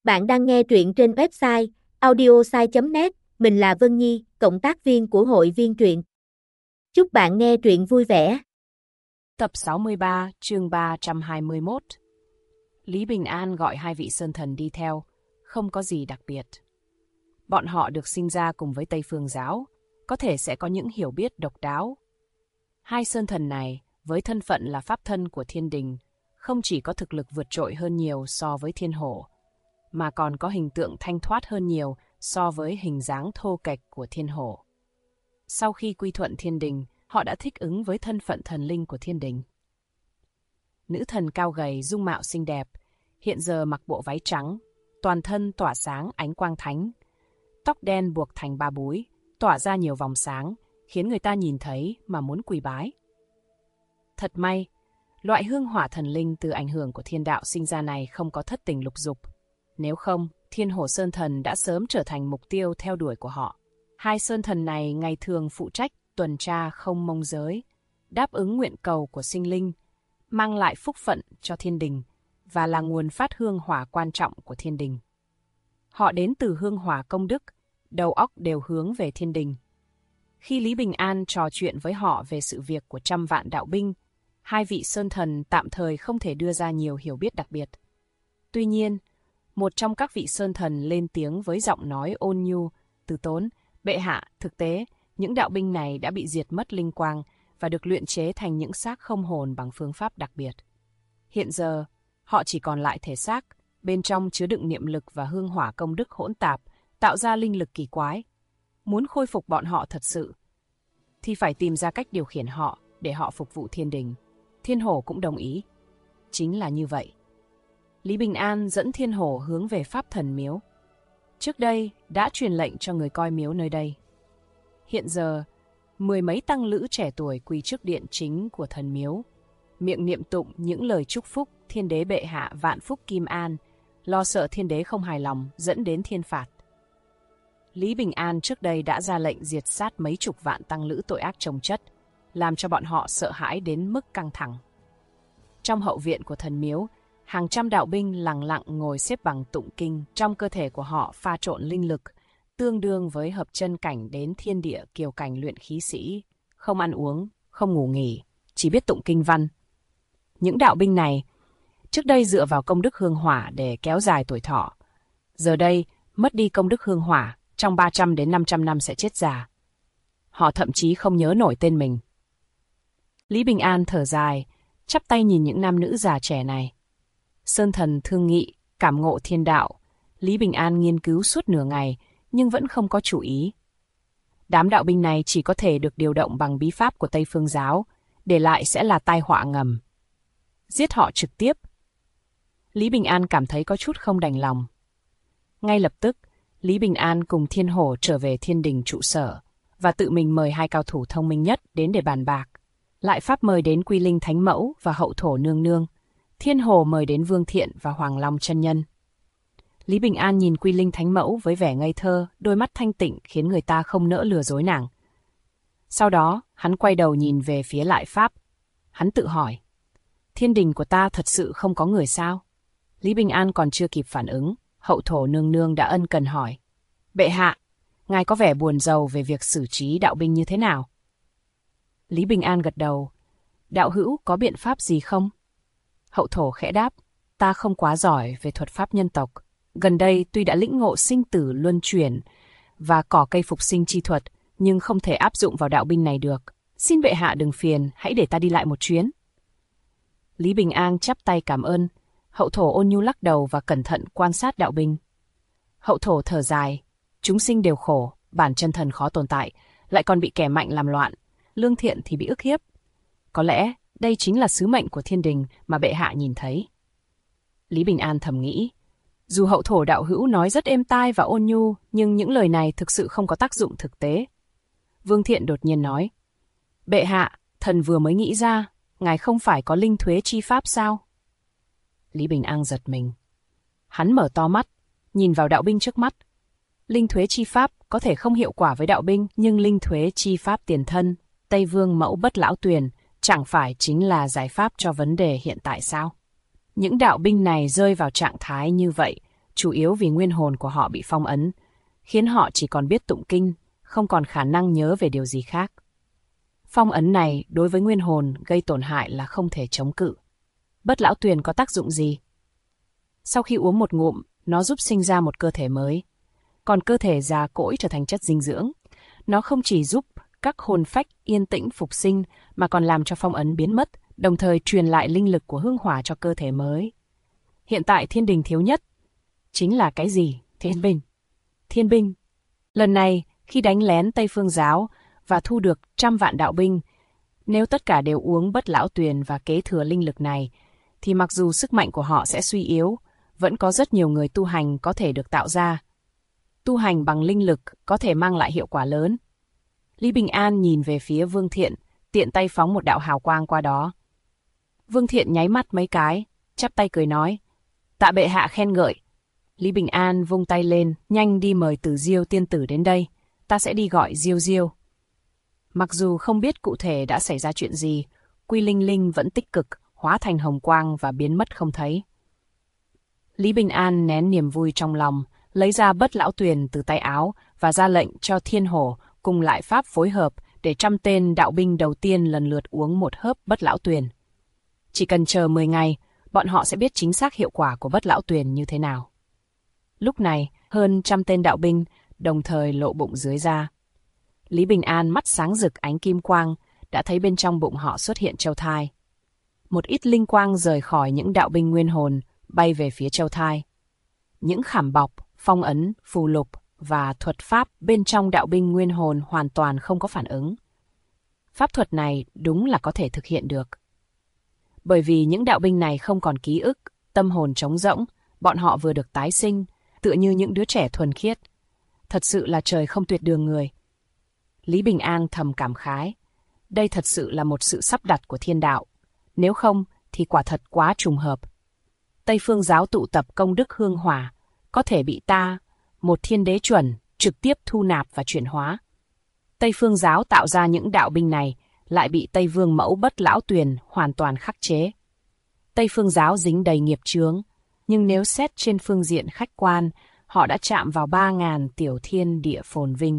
Bạn đang nghe truyện trên website audiosai.net, mình là Vân Nhi, cộng tác viên của hội viên truyện. Chúc bạn nghe truyện vui vẻ. Tập 63, chương 321. Lý Bình An gọi hai vị sơn thần đi theo, không có gì đặc biệt. Bọn họ được sinh ra cùng với Tây Phương giáo, có thể sẽ có những hiểu biết độc đáo. Hai sơn thần này, với thân phận là pháp thân của thiên đình, không chỉ có thực lực vượt trội hơn nhiều so với thiên hổ, mà còn có hình tượng thanh thoát hơn nhiều so với hình dáng thô kệch của thiên hổ. Sau khi quy thuận thiên đình, họ đã thích ứng với thân phận thần linh của thiên đình. Nữ thần cao gầy, dung mạo xinh đẹp, hiện giờ mặc bộ váy trắng, toàn thân tỏa sáng ánh quang thánh. Tóc đen buộc thành ba búi, tỏa ra nhiều vòng sáng, khiến người ta nhìn thấy mà muốn quỳ bái. Thật may, loại hương hỏa thần linh từ ảnh hưởng của thiên đạo sinh ra này không có thất tình lục dục. Nếu không, Thiên Hổ Sơn Thần đã sớm trở thành mục tiêu theo đuổi của họ. Hai sơn thần này ngày thường phụ trách tuần tra không mông giới, đáp ứng nguyện cầu của sinh linh, mang lại phúc phận cho thiên đình và là nguồn phát hương hỏa quan trọng của thiên đình. Họ đến từ hương hỏa công đức, đầu óc đều hướng về thiên đình. Khi Lý Bình An trò chuyện với họ về sự việc của 100 vạn đạo binh, hai vị sơn thần tạm thời không thể đưa ra nhiều hiểu biết đặc biệt. Tuy nhiên, một trong các vị sơn thần lên tiếng với giọng nói ôn nhu, từ tốn: "Bệ hạ, thực tế, những đạo binh này đã bị diệt mất linh quang và được luyện chế thành những xác không hồn bằng phương pháp đặc biệt. Hiện giờ, họ chỉ còn lại thể xác, bên trong chứa đựng niệm lực và hương hỏa công đức hỗn tạp, tạo ra linh lực kỳ quái. Muốn khôi phục bọn họ thật sự, thì phải tìm ra cách điều khiển họ để họ phục vụ thiên đình." Thiên Hổ cũng đồng ý. Chính là như vậy. Lý Bình An dẫn Thiên Hổ hướng về Pháp Thần Miếu. Trước đây đã truyền lệnh cho người coi miếu nơi đây. Hiện giờ, 10 mấy tăng lữ trẻ tuổi quỳ trước điện chính của thần miếu, miệng niệm tụng những lời chúc phúc thiên đế bệ hạ vạn phúc kim an, lo sợ thiên đế không hài lòng dẫn đến thiên phạt. Lý Bình An trước đây đã ra lệnh diệt sát mấy chục vạn tăng lữ tội ác chồng chất, làm cho bọn họ sợ hãi đến mức căng thẳng. Trong hậu viện của thần miếu, hàng trăm đạo binh lặng lặng ngồi xếp bằng tụng kinh, trong cơ thể của họ pha trộn linh lực, tương đương với hợp chân cảnh đến thiên địa kiều cảnh luyện khí sĩ, không ăn uống, không ngủ nghỉ, chỉ biết tụng kinh văn. Những đạo binh này, trước đây dựa vào công đức hương hỏa để kéo dài tuổi thọ. Giờ đây, mất đi công đức hương hỏa, trong 300 đến 500 năm sẽ chết già. Họ thậm chí không nhớ nổi tên mình. Lý Bình An thở dài, chắp tay nhìn những nam nữ già trẻ này. Sơn thần thương nghị, cảm ngộ thiên đạo, Lý Bình An nghiên cứu suốt nửa ngày, nhưng vẫn không có chủ ý. Đám đạo binh này chỉ có thể được điều động bằng bí pháp của Tây Phương giáo, để lại sẽ là tai họa ngầm. Giết họ trực tiếp. Lý Bình An cảm thấy có chút không đành lòng. Ngay lập tức, Lý Bình An cùng Thiên Hổ trở về thiên đình trụ sở, và tự mình mời hai cao thủ thông minh nhất đến để bàn bạc. Lại pháp mời đến Quy Linh Thánh Mẫu và Hậu Thổ Nương Nương. Thiên Hồ mời đến Vương Thiện và Hoàng Long chân nhân. Lý Bình An nhìn Quy Linh Thánh Mẫu với vẻ ngây thơ, đôi mắt thanh tịnh khiến người ta không nỡ lừa dối nàng. Sau đó, hắn quay đầu nhìn về phía Lại Pháp. Hắn tự hỏi, thiên đình của ta thật sự không có người sao? Lý Bình An còn chưa kịp phản ứng, Hậu Thổ Nương Nương đã ân cần hỏi: "Bệ hạ, ngài có vẻ buồn rầu về việc xử trí đạo binh như thế nào?" Lý Bình An gật đầu. "Đạo hữu có biện pháp gì không?" Hậu Thổ khẽ đáp: "Ta không quá giỏi về thuật pháp nhân tộc. Gần đây tuy đã lĩnh ngộ sinh tử luân chuyển và cỏ cây phục sinh chi thuật, nhưng không thể áp dụng vào đạo binh này được. Xin bệ hạ đừng phiền, hãy để ta đi lại một chuyến." Lý Bình An chắp tay cảm ơn. Hậu Thổ ôn nhu lắc đầu và cẩn thận quan sát đạo binh. Hậu Thổ thở dài: "Chúng sinh đều khổ, bản chân thần khó tồn tại, lại còn bị kẻ mạnh làm loạn, lương thiện thì bị ức hiếp. Có lẽ đây chính là sứ mệnh của thiên đình mà bệ hạ nhìn thấy." Lý Bình An thầm nghĩ, dù Hậu Thổ đạo hữu nói rất êm tai và ôn nhu, nhưng những lời này thực sự không có tác dụng thực tế. Vương Thiện đột nhiên nói: "Bệ hạ, thần vừa mới nghĩ ra, ngài không phải có linh thuế chi pháp sao?" Lý Bình An giật mình. Hắn mở to mắt, nhìn vào đạo binh trước mắt. Linh thuế chi pháp có thể không hiệu quả với đạo binh, nhưng linh thuế chi pháp tiền thân, Tây Vương Mẫu Bất Lão Tuyền, chẳng phải chính là giải pháp cho vấn đề hiện tại sao? Những đạo binh này rơi vào trạng thái như vậy, chủ yếu vì nguyên hồn của họ bị phong ấn, khiến họ chỉ còn biết tụng kinh, không còn khả năng nhớ về điều gì khác. Phong ấn này đối với nguyên hồn gây tổn hại là không thể chống cự. Bất lão tuyền có tác dụng gì? Sau khi uống một ngụm, nó giúp sinh ra một cơ thể mới. Còn cơ thể già cỗi trở thành chất dinh dưỡng. Nó không chỉ giúp các hồn phách yên tĩnh phục sinh mà còn làm cho phong ấn biến mất, đồng thời truyền lại linh lực của hương hỏa cho cơ thể mới. Hiện tại thiên đình thiếu nhất chính là cái gì? Thiên binh. Thiên binh. Lần này, khi đánh lén Tây Phương Giáo và thu được 100 vạn đạo binh, nếu tất cả đều uống bất lão tuyền và kế thừa linh lực này, thì mặc dù sức mạnh của họ sẽ suy yếu, vẫn có rất nhiều người tu hành có thể được tạo ra. Tu hành bằng linh lực có thể mang lại hiệu quả lớn. Lý Bình An nhìn về phía Vương Thiện, tiện tay phóng một đạo hào quang qua đó. Vương Thiện nháy mắt mấy cái, chắp tay cười nói, tạ bệ hạ khen ngợi. Lý Bình An vung tay lên, nhanh đi mời Tử Diêu tiên tử đến đây, ta sẽ đi gọi Diêu Diêu. Mặc dù không biết cụ thể đã xảy ra chuyện gì, Quy Linh Linh vẫn tích cực, hóa thành hồng quang và biến mất không thấy. Lý Bình An nén niềm vui trong lòng, lấy ra bất lão tuyền từ tay áo và ra lệnh cho Thiên Hổ cùng lại pháp phối hợp để 100 tên đạo binh đầu tiên lần lượt uống một hớp bất lão tuyền. Chỉ cần chờ 10 ngày, bọn họ sẽ biết chính xác hiệu quả của bất lão tuyền như thế nào. Lúc này, hơn 100 tên đạo binh đồng thời lộ bụng dưới ra. Lý Bình An mắt sáng rực ánh kim quang, đã thấy bên trong bụng họ xuất hiện châu thai. Một ít linh quang rời khỏi những đạo binh nguyên hồn, bay về phía châu thai. Những khảm bọc, phong ấn, phù lục và thuật pháp bên trong đạo binh nguyên hồn hoàn toàn không có phản ứng. Pháp thuật này đúng là có thể thực hiện được. Bởi vì những đạo binh này không còn ký ức, tâm hồn trống rỗng, bọn họ vừa được tái sinh, tựa như những đứa trẻ thuần khiết. Thật sự là trời không tuyệt đường người. Lý Bình An thầm cảm khái. Đây thật sự là một sự sắp đặt của thiên đạo. Nếu không thì quả thật quá trùng hợp. Tây Phương Giáo tụ tập công đức hương hỏa, có thể bị ta, một thiên đế chuẩn, trực tiếp thu nạp và chuyển hóa. Tây Phương Giáo tạo ra những đạo binh này, lại bị Tây Vương Mẫu bất lão tuyền hoàn toàn khắc chế. Tây Phương Giáo dính đầy nghiệp chướng, nhưng nếu xét trên phương diện khách quan, họ đã chạm vào 3.000 tiểu thiên địa phồn vinh.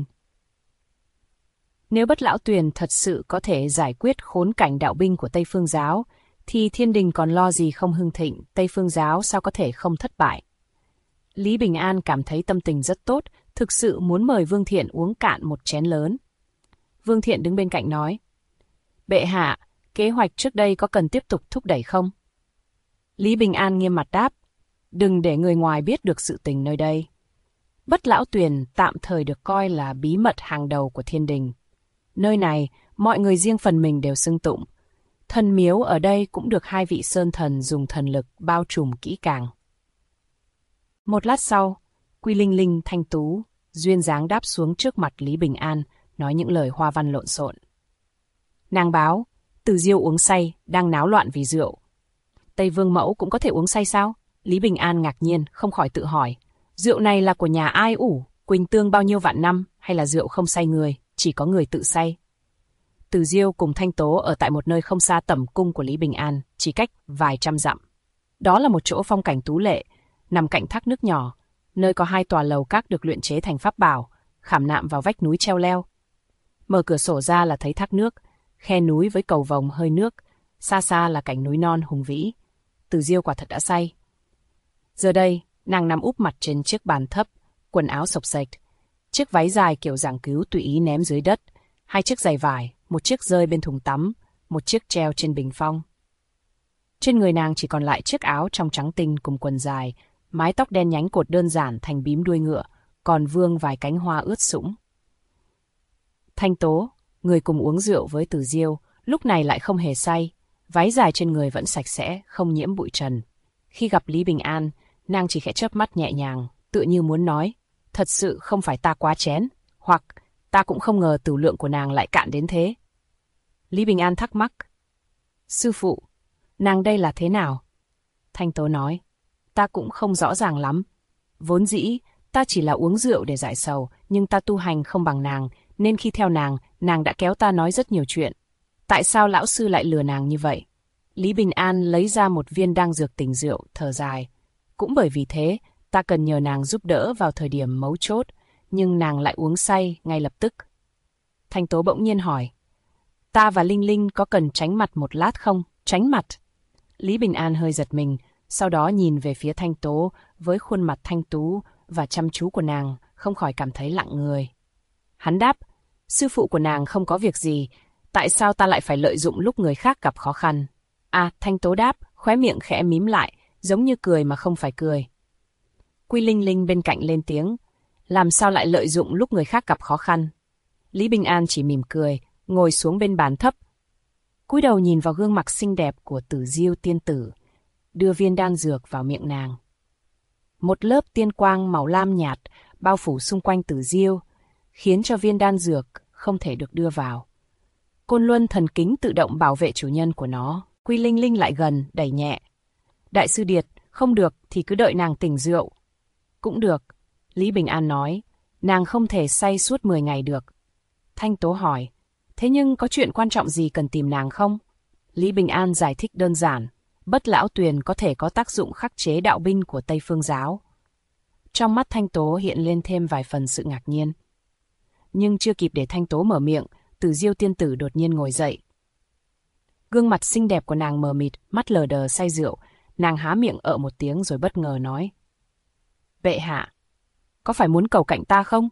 Nếu bất lão tuyền thật sự có thể giải quyết khốn cảnh đạo binh của Tây Phương Giáo, thì thiên đình còn lo gì không hưng thịnh, Tây Phương Giáo sao có thể không thất bại. Lý Bình An cảm thấy tâm tình rất tốt, thực sự muốn mời Vương Thiện uống cạn một chén lớn. Vương Thiện đứng bên cạnh nói, bệ hạ, kế hoạch trước đây có cần tiếp tục thúc đẩy không? Lý Bình An nghiêm mặt đáp, đừng để người ngoài biết được sự tình nơi đây. Bất lão tuyền tạm thời được coi là bí mật hàng đầu của thiên đình. Nơi này, mọi người riêng phần mình đều xưng tụng. Thần miếu ở đây cũng được 2 vị sơn thần dùng thần lực bao trùm kỹ càng. Một lát sau, Quy Linh Linh thanh tú, duyên dáng đáp xuống trước mặt Lý Bình An, nói những lời hoa văn lộn xộn. Nàng báo, Từ Diêu uống say, đang náo loạn vì rượu. Tây Vương Mẫu cũng có thể uống say sao? Lý Bình An ngạc nhiên, không khỏi tự hỏi. Rượu này là của nhà ai ủ, Quỳnh Tương bao nhiêu vạn năm, hay là rượu không say người, chỉ có người tự say? Từ Diêu cùng Thanh Tố ở tại một nơi không xa tẩm cung của Lý Bình An, chỉ cách vài trăm dặm. Đó là một chỗ phong cảnh tú lệ, nằm cạnh thác nước nhỏ, nơi có 2 tòa lầu các được luyện chế thành pháp bảo, khảm nạm vào vách núi treo leo. Mở cửa sổ ra là thấy thác nước, khe núi với cầu vồng hơi nước, xa xa là cảnh núi non hùng vĩ. Từ Diêu quả thật đã say. Giờ đây, nàng nằm úp mặt trên chiếc bàn thấp, quần áo xộc xệch, chiếc váy dài kiểu giảng cứu tùy ý ném dưới đất, 2 chiếc giày vải, một chiếc rơi bên thùng tắm, một chiếc treo trên bình phong. Trên người nàng chỉ còn lại chiếc áo trong trắng tinh cùng quần dài, mái tóc đen nhánh cột đơn giản thành bím đuôi ngựa, còn vương vài cánh hoa ướt sũng. Thanh Tố, người cùng uống rượu với Từ Diêu, lúc này lại không hề say, váy dài trên người vẫn sạch sẽ, không nhiễm bụi trần. Khi gặp Lý Bình An, nàng chỉ khẽ chớp mắt nhẹ nhàng, tựa như muốn nói, thật sự không phải ta quá chén, hoặc ta cũng không ngờ tửu lượng của nàng lại cạn đến thế. Lý Bình An thắc mắc, sư phụ, nàng đây là thế nào? Thanh Tố nói, ta cũng không rõ ràng lắm. Vốn dĩ, ta chỉ là uống rượu để giải sầu, nhưng ta tu hành không bằng nàng, nên khi theo nàng đã kéo ta nói rất nhiều chuyện. Tại sao lão sư lại lừa nàng như vậy? Lý Bình An lấy ra một viên đan dược tỉnh rượu, thở dài. Cũng bởi vì thế, ta cần nhờ nàng giúp đỡ vào thời điểm mấu chốt, nhưng nàng lại uống say ngay lập tức. Thanh Tố bỗng nhiên hỏi, ta và Linh Linh có cần tránh mặt một lát không? Tránh mặt? Lý Bình An hơi giật mình, sau đó nhìn về phía Thanh Tố với khuôn mặt thanh tú và chăm chú của nàng, không khỏi cảm thấy lặng người. Hắn đáp, sư phụ của nàng không có việc gì, tại sao ta lại phải lợi dụng lúc người khác gặp khó khăn? À, Thanh Tố đáp, khóe miệng khẽ mím lại, giống như cười mà không phải cười. Quy Linh Linh bên cạnh lên tiếng, làm sao lại lợi dụng lúc người khác gặp khó khăn? Lý Bình An chỉ mỉm cười, ngồi xuống bên bàn thấp, cúi đầu nhìn vào gương mặt xinh đẹp của Tử Diêu tiên tử, đưa viên đan dược vào miệng nàng. Một lớp tiên quang màu lam nhạt bao phủ xung quanh Tử Diêu, khiến cho viên đan dược không thể được đưa vào. Côn Luân thần kính tự động bảo vệ chủ nhân của nó. Quy Linh Linh lại gần, đẩy nhẹ. Đại sư Điệt, không được thì cứ đợi nàng tỉnh rượu. Cũng được, Lý Bình An nói, nàng không thể say suốt 10 ngày được. Thanh Tố hỏi, thế nhưng có chuyện quan trọng gì cần tìm nàng không? Lý Bình An giải thích đơn giản, Bất Lão Tuyền có thể có tác dụng khắc chế đạo binh của Tây Phương giáo. Trong mắt Thanh Tố hiện lên thêm vài phần sự ngạc nhiên. Nhưng chưa kịp để Thanh Tố mở miệng, Tử Diêu tiên tử đột nhiên ngồi dậy. Gương mặt xinh đẹp của nàng mờ mịt, mắt lờ đờ say rượu, nàng há miệng một tiếng rồi bất ngờ nói. Bệ hạ, có phải muốn cầu cạnh ta không?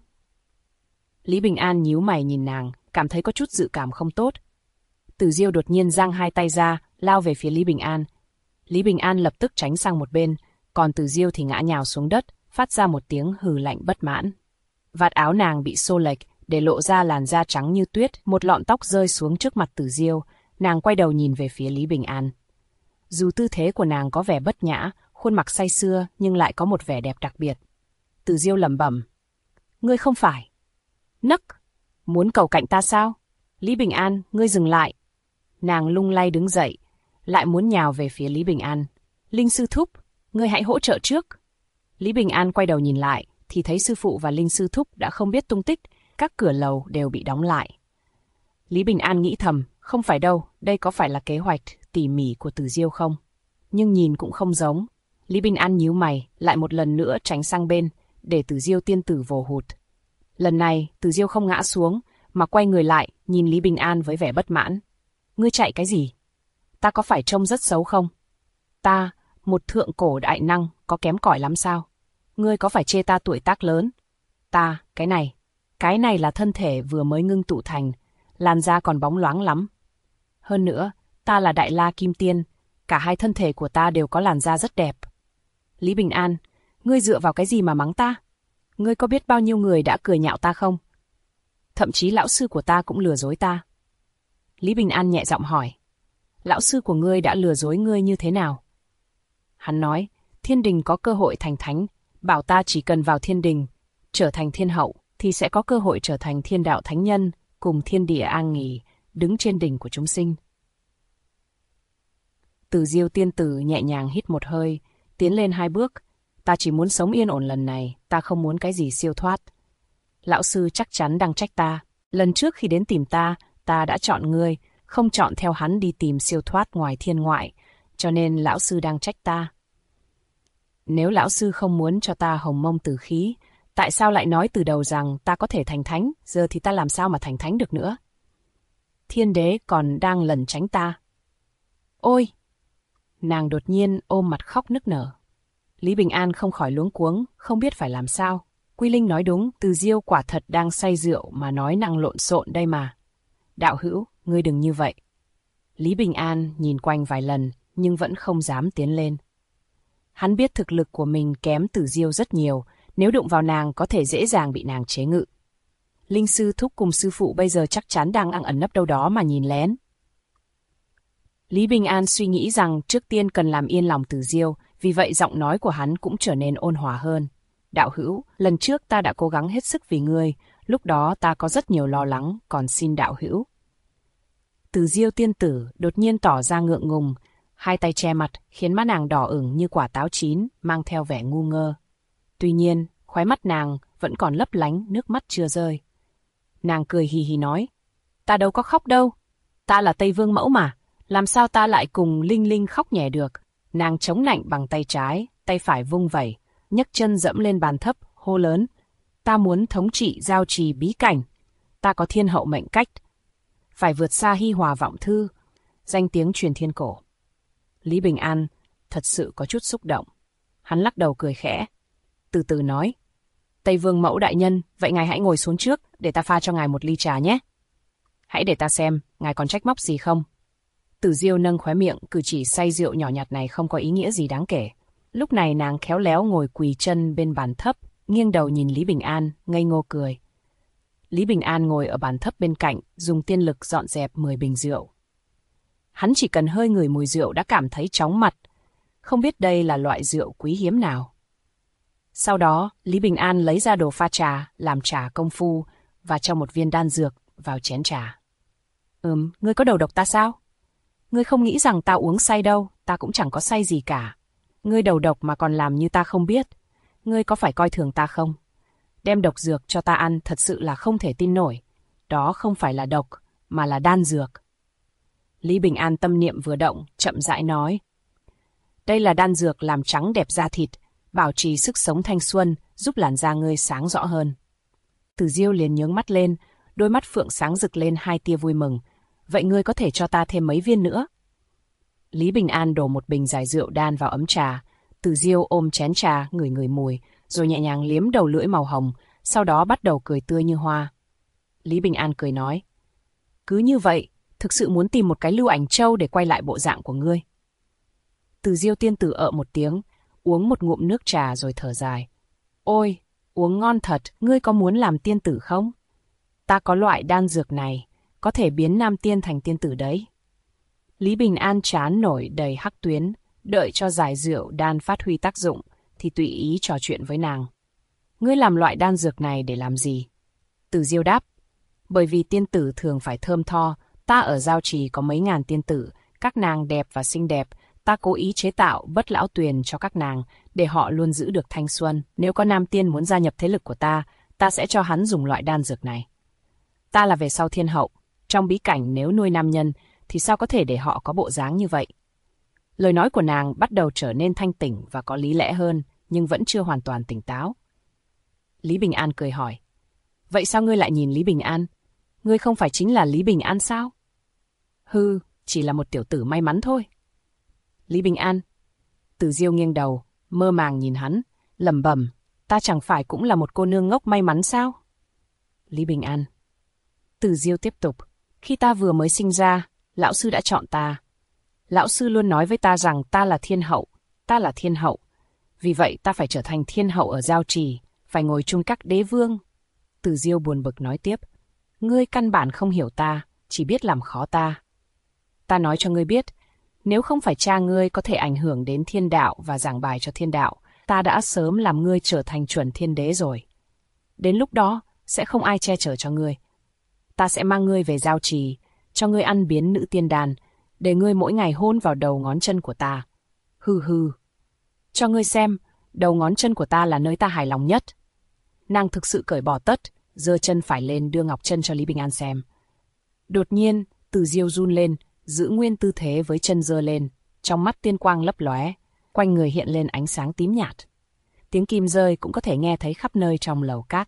Lý Bình An nhíu mày nhìn nàng, cảm thấy có chút dự cảm không tốt. Tử Diêu đột nhiên giang hai tay ra, lao về phía Lý Bình An. Lý Bình An lập tức tránh sang một bên, còn Tử Diêu thì ngã nhào xuống đất, phát ra một tiếng hừ lạnh bất mãn. Vạt áo nàng bị xô lệch, để lộ ra làn da trắng như tuyết, một lọn tóc rơi xuống trước mặt Tử Diêu, nàng quay đầu nhìn về phía Lý Bình An. Dù tư thế của nàng có vẻ bất nhã, khuôn mặt say sưa nhưng lại có một vẻ đẹp đặc biệt. Tử Diêu lẩm bẩm, ngươi không phải nấc muốn cầu cạnh ta sao? Lý Bình An, ngươi dừng lại. Nàng lung lay đứng dậy, lại muốn nhào về phía Lý Bình An. Linh sư thúc, ngươi hãy hỗ trợ trước. Lý Bình An quay đầu nhìn lại, thì thấy sư phụ và Linh sư thúc đã không biết tung tích, các cửa lầu đều bị đóng lại. Lý Bình An nghĩ thầm, không phải đâu, đây có phải là kế hoạch tỉ mỉ của Tử Diêu không? Nhưng nhìn cũng không giống. Lý Bình An nhíu mày, lại một lần nữa tránh sang bên, để Tử Diêu tiên tử vồ hụt. Lần này, Tử Diêu không ngã xuống, mà quay người lại, nhìn Lý Bình An với vẻ bất mãn. Ngươi chạy cái gì? Ta có phải trông rất xấu không? Ta, một thượng cổ đại năng, có kém cỏi lắm sao? Ngươi có phải chê ta tuổi tác lớn? Ta, cái này là thân thể vừa mới ngưng tụ thành, làn da còn bóng loáng lắm. Hơn nữa, ta là Đại La Kim Tiên, cả hai thân thể của ta đều có làn da rất đẹp. Lý Bình An, ngươi dựa vào cái gì mà mắng ta? Ngươi có biết bao nhiêu người đã cười nhạo ta không? Thậm chí lão sư của ta cũng lừa dối ta. Lý Bình An nhẹ giọng hỏi, lão sư của ngươi đã lừa dối ngươi như thế nào? Hắn nói, thiên đình có cơ hội thành thánh, bảo ta chỉ cần vào thiên đình, trở thành thiên hậu, thì sẽ có cơ hội trở thành thiên đạo thánh nhân, cùng thiên địa an nghỉ, đứng trên đỉnh của chúng sinh. Tử Diêu tiên tử nhẹ nhàng hít một hơi, tiến lên 2 bước. Ta chỉ muốn sống yên ổn lần này, ta không muốn cái gì siêu thoát. Lão sư chắc chắn đang trách ta. Lần trước khi đến tìm ta, ta đã chọn ngươi, không chọn theo hắn đi tìm siêu thoát ngoài thiên ngoại, cho nên lão sư đang trách ta. Nếu lão sư không muốn cho ta hồng mông tử khí, tại sao lại nói từ đầu rằng ta có thể thành thánh, giờ thì ta làm sao mà thành thánh được nữa? Thiên đế còn đang lẩn tránh ta. Ôi! Nàng đột nhiên ôm mặt khóc nức nở. Lý Bình An không khỏi luống cuống, không biết phải làm sao. Quy Linh nói đúng, Từ Diêu quả thật đang say rượu mà nói năng lộn xộn đây mà. Đạo hữu, ngươi đừng như vậy. Lý Bình An nhìn quanh vài lần, nhưng vẫn không dám tiến lên. Hắn biết thực lực của mình kém Tử Diêu rất nhiều, nếu đụng vào nàng có thể dễ dàng bị nàng chế ngự. Linh sư thúc cùng sư phụ bây giờ chắc chắn đang ẩn nấp đâu đó mà nhìn lén. Lý Bình An suy nghĩ rằng trước tiên cần làm yên lòng Tử Diêu, vì vậy giọng nói của hắn cũng trở nên ôn hòa hơn. Đạo hữu, lần trước ta đã cố gắng hết sức vì ngươi, lúc đó ta có rất nhiều lo lắng, còn xin đạo hữu. Tử Diêu tiên tử đột nhiên tỏ ra ngượng ngùng, hai tay che mặt khiến má nàng đỏ ửng như quả táo chín, mang theo vẻ ngu ngơ. Tuy nhiên, khóe mắt nàng vẫn còn lấp lánh, nước mắt chưa rơi. Nàng cười hì hì nói, ta đâu có khóc đâu, ta là Tây Vương mẫu mà, làm sao ta lại cùng Linh Linh khóc nhè được. Nàng chống nạnh bằng tay trái, tay phải vung vẩy, nhấc chân dẫm lên bàn thấp, hô lớn. Ta muốn thống trị giao trì bí cảnh. Ta có thiên hậu mệnh cách. Phải vượt xa Hi Hòa Vọng Thư, danh tiếng truyền thiên cổ. Lý Bình An thật sự có chút xúc động. Hắn lắc đầu cười khẽ, từ từ nói. Tây Vương Mẫu đại nhân, vậy ngài hãy ngồi xuống trước, để ta pha cho ngài một ly trà nhé. Hãy để ta xem, ngài còn trách móc gì không? Tử Diêu nâng khóe miệng, cử chỉ say rượu nhỏ nhặt này không có ý nghĩa gì đáng kể. Lúc này nàng khéo léo ngồi quỳ chân bên bàn thấp, nghiêng đầu nhìn Lý Bình An, ngây ngô cười. Lý Bình An ngồi ở bàn thấp bên cạnh, dùng tiên lực dọn dẹp 10 bình rượu. Hắn chỉ cần hơi ngửi mùi rượu đã cảm thấy chóng mặt, không biết đây là loại rượu quý hiếm nào. Sau đó, Lý Bình An lấy ra đồ pha trà, làm trà công phu, và cho một viên đan dược vào chén trà. Ngươi có đầu độc ta sao? Ngươi không nghĩ rằng ta uống say đâu, ta cũng chẳng có say gì cả. Ngươi đầu độc mà còn làm như ta không biết. Ngươi có phải coi thường ta không? Đem độc dược cho ta ăn thật sự là không thể tin nổi. Đó không phải là độc, mà là đan dược. Lý Bình An tâm niệm vừa động, chậm rãi nói. Đây là đan dược làm trắng đẹp da thịt, bảo trì sức sống thanh xuân, giúp làn da ngươi sáng rõ hơn. Tử Diêu liền nhướng mắt lên, đôi mắt phượng sáng rực lên 2 tia vui mừng. Vậy ngươi có thể cho ta thêm mấy viên nữa? Lý Bình An đổ một bình giải rượu đan vào ấm trà. Tử Diêu ôm chén trà, ngửi mùi, rồi nhẹ nhàng liếm đầu lưỡi màu hồng, sau đó bắt đầu cười tươi như hoa. Lý Bình An cười nói. Cứ như vậy, thực sự muốn tìm một cái Lưu Ảnh Châu để quay lại bộ dạng của ngươi. Tử Diêu tiên tử một tiếng, uống một ngụm nước trà rồi thở dài. Ôi, uống ngon thật, ngươi có muốn làm tiên tử không? Ta có loại đan dược này, có thể biến nam tiên thành tiên tử đấy. Lý Bình An trán nổi đầy hắc tuyến, đợi cho giải rượu đan phát huy tác dụng, thì tùy ý trò chuyện với nàng. Ngươi làm loại đan dược này để làm gì? Tử Diêu đáp. Bởi vì tiên tử thường phải thơm tho, ta ở giao trì có mấy ngàn tiên tử, các nàng đẹp và xinh đẹp, ta cố ý chế tạo Bất Lão Tuyền cho các nàng, để họ luôn giữ được thanh xuân. Nếu có nam tiên muốn gia nhập thế lực của ta sẽ cho hắn dùng loại đan dược này. Ta là về sau thiên hậu, trong bí cảnh nếu nuôi nam nhân, thì sao có thể để họ có bộ dáng như vậy? Lời nói của nàng bắt đầu trở nên thanh tỉnh và có lý lẽ hơn, nhưng vẫn chưa hoàn toàn tỉnh táo. Lý Bình An cười hỏi. Vậy sao ngươi lại nhìn Lý Bình An? Ngươi không phải chính là Lý Bình An sao? Hư, chỉ là một tiểu tử may mắn thôi. Lý Bình An. Tử Diêu nghiêng đầu, mơ màng nhìn hắn, lẩm bẩm. Ta chẳng phải cũng là một cô nương ngốc may mắn sao? Lý Bình An. Tử Diêu tiếp tục. Khi ta vừa mới sinh ra, lão sư đã chọn ta. Lão sư luôn nói với ta rằng ta là thiên hậu, ta là thiên hậu. Vì vậy ta phải trở thành thiên hậu ở giao trì, phải ngồi chung các đế vương. Tử Diêu buồn bực nói tiếp. Ngươi căn bản không hiểu ta, chỉ biết làm khó ta. Ta nói cho ngươi biết, nếu không phải cha ngươi có thể ảnh hưởng đến thiên đạo và giảng bài cho thiên đạo, ta đã sớm làm ngươi trở thành chuẩn thiên đế rồi. Đến lúc đó, sẽ không ai che chở cho ngươi. Ta sẽ mang ngươi về giao trì, cho ngươi ăn biến nữ tiên đàn, để ngươi mỗi ngày hôn vào đầu ngón chân của ta. Hừ hừ. Cho ngươi xem, đầu ngón chân của ta là nơi ta hài lòng nhất. Nàng thực sự cởi bỏ tất, giơ chân phải lên đưa ngọc chân cho Lý Bình An xem. Đột nhiên, Tử Diêu run lên, giữ nguyên tư thế với chân giơ lên, trong mắt tiên quang lấp lóe, quanh người hiện lên ánh sáng tím nhạt. Tiếng kim rơi cũng có thể nghe thấy khắp nơi trong lầu các.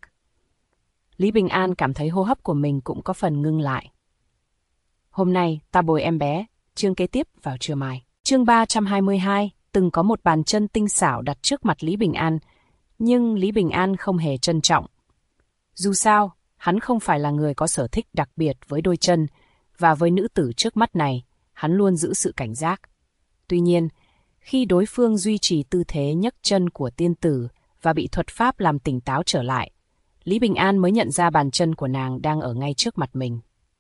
Lý Bình An cảm thấy hô hấp của mình cũng có phần ngưng lại. Hôm nay ta bồi em bé, chương kế tiếp vào trưa mai. Chương 322, từng có một bàn chân tinh xảo đặt trước mặt Lý Bình An, nhưng Lý Bình An không hề trân trọng. Dù sao, hắn không phải là người có sở thích đặc biệt với đôi chân, và với nữ tử trước mắt này, hắn luôn giữ sự cảnh giác. Tuy nhiên, khi đối phương duy trì tư thế nhấc chân của tiên tử và bị thuật pháp làm tỉnh táo trở lại, Lý Bình An mới nhận ra bàn chân của nàng đang ở ngay trước mặt mình.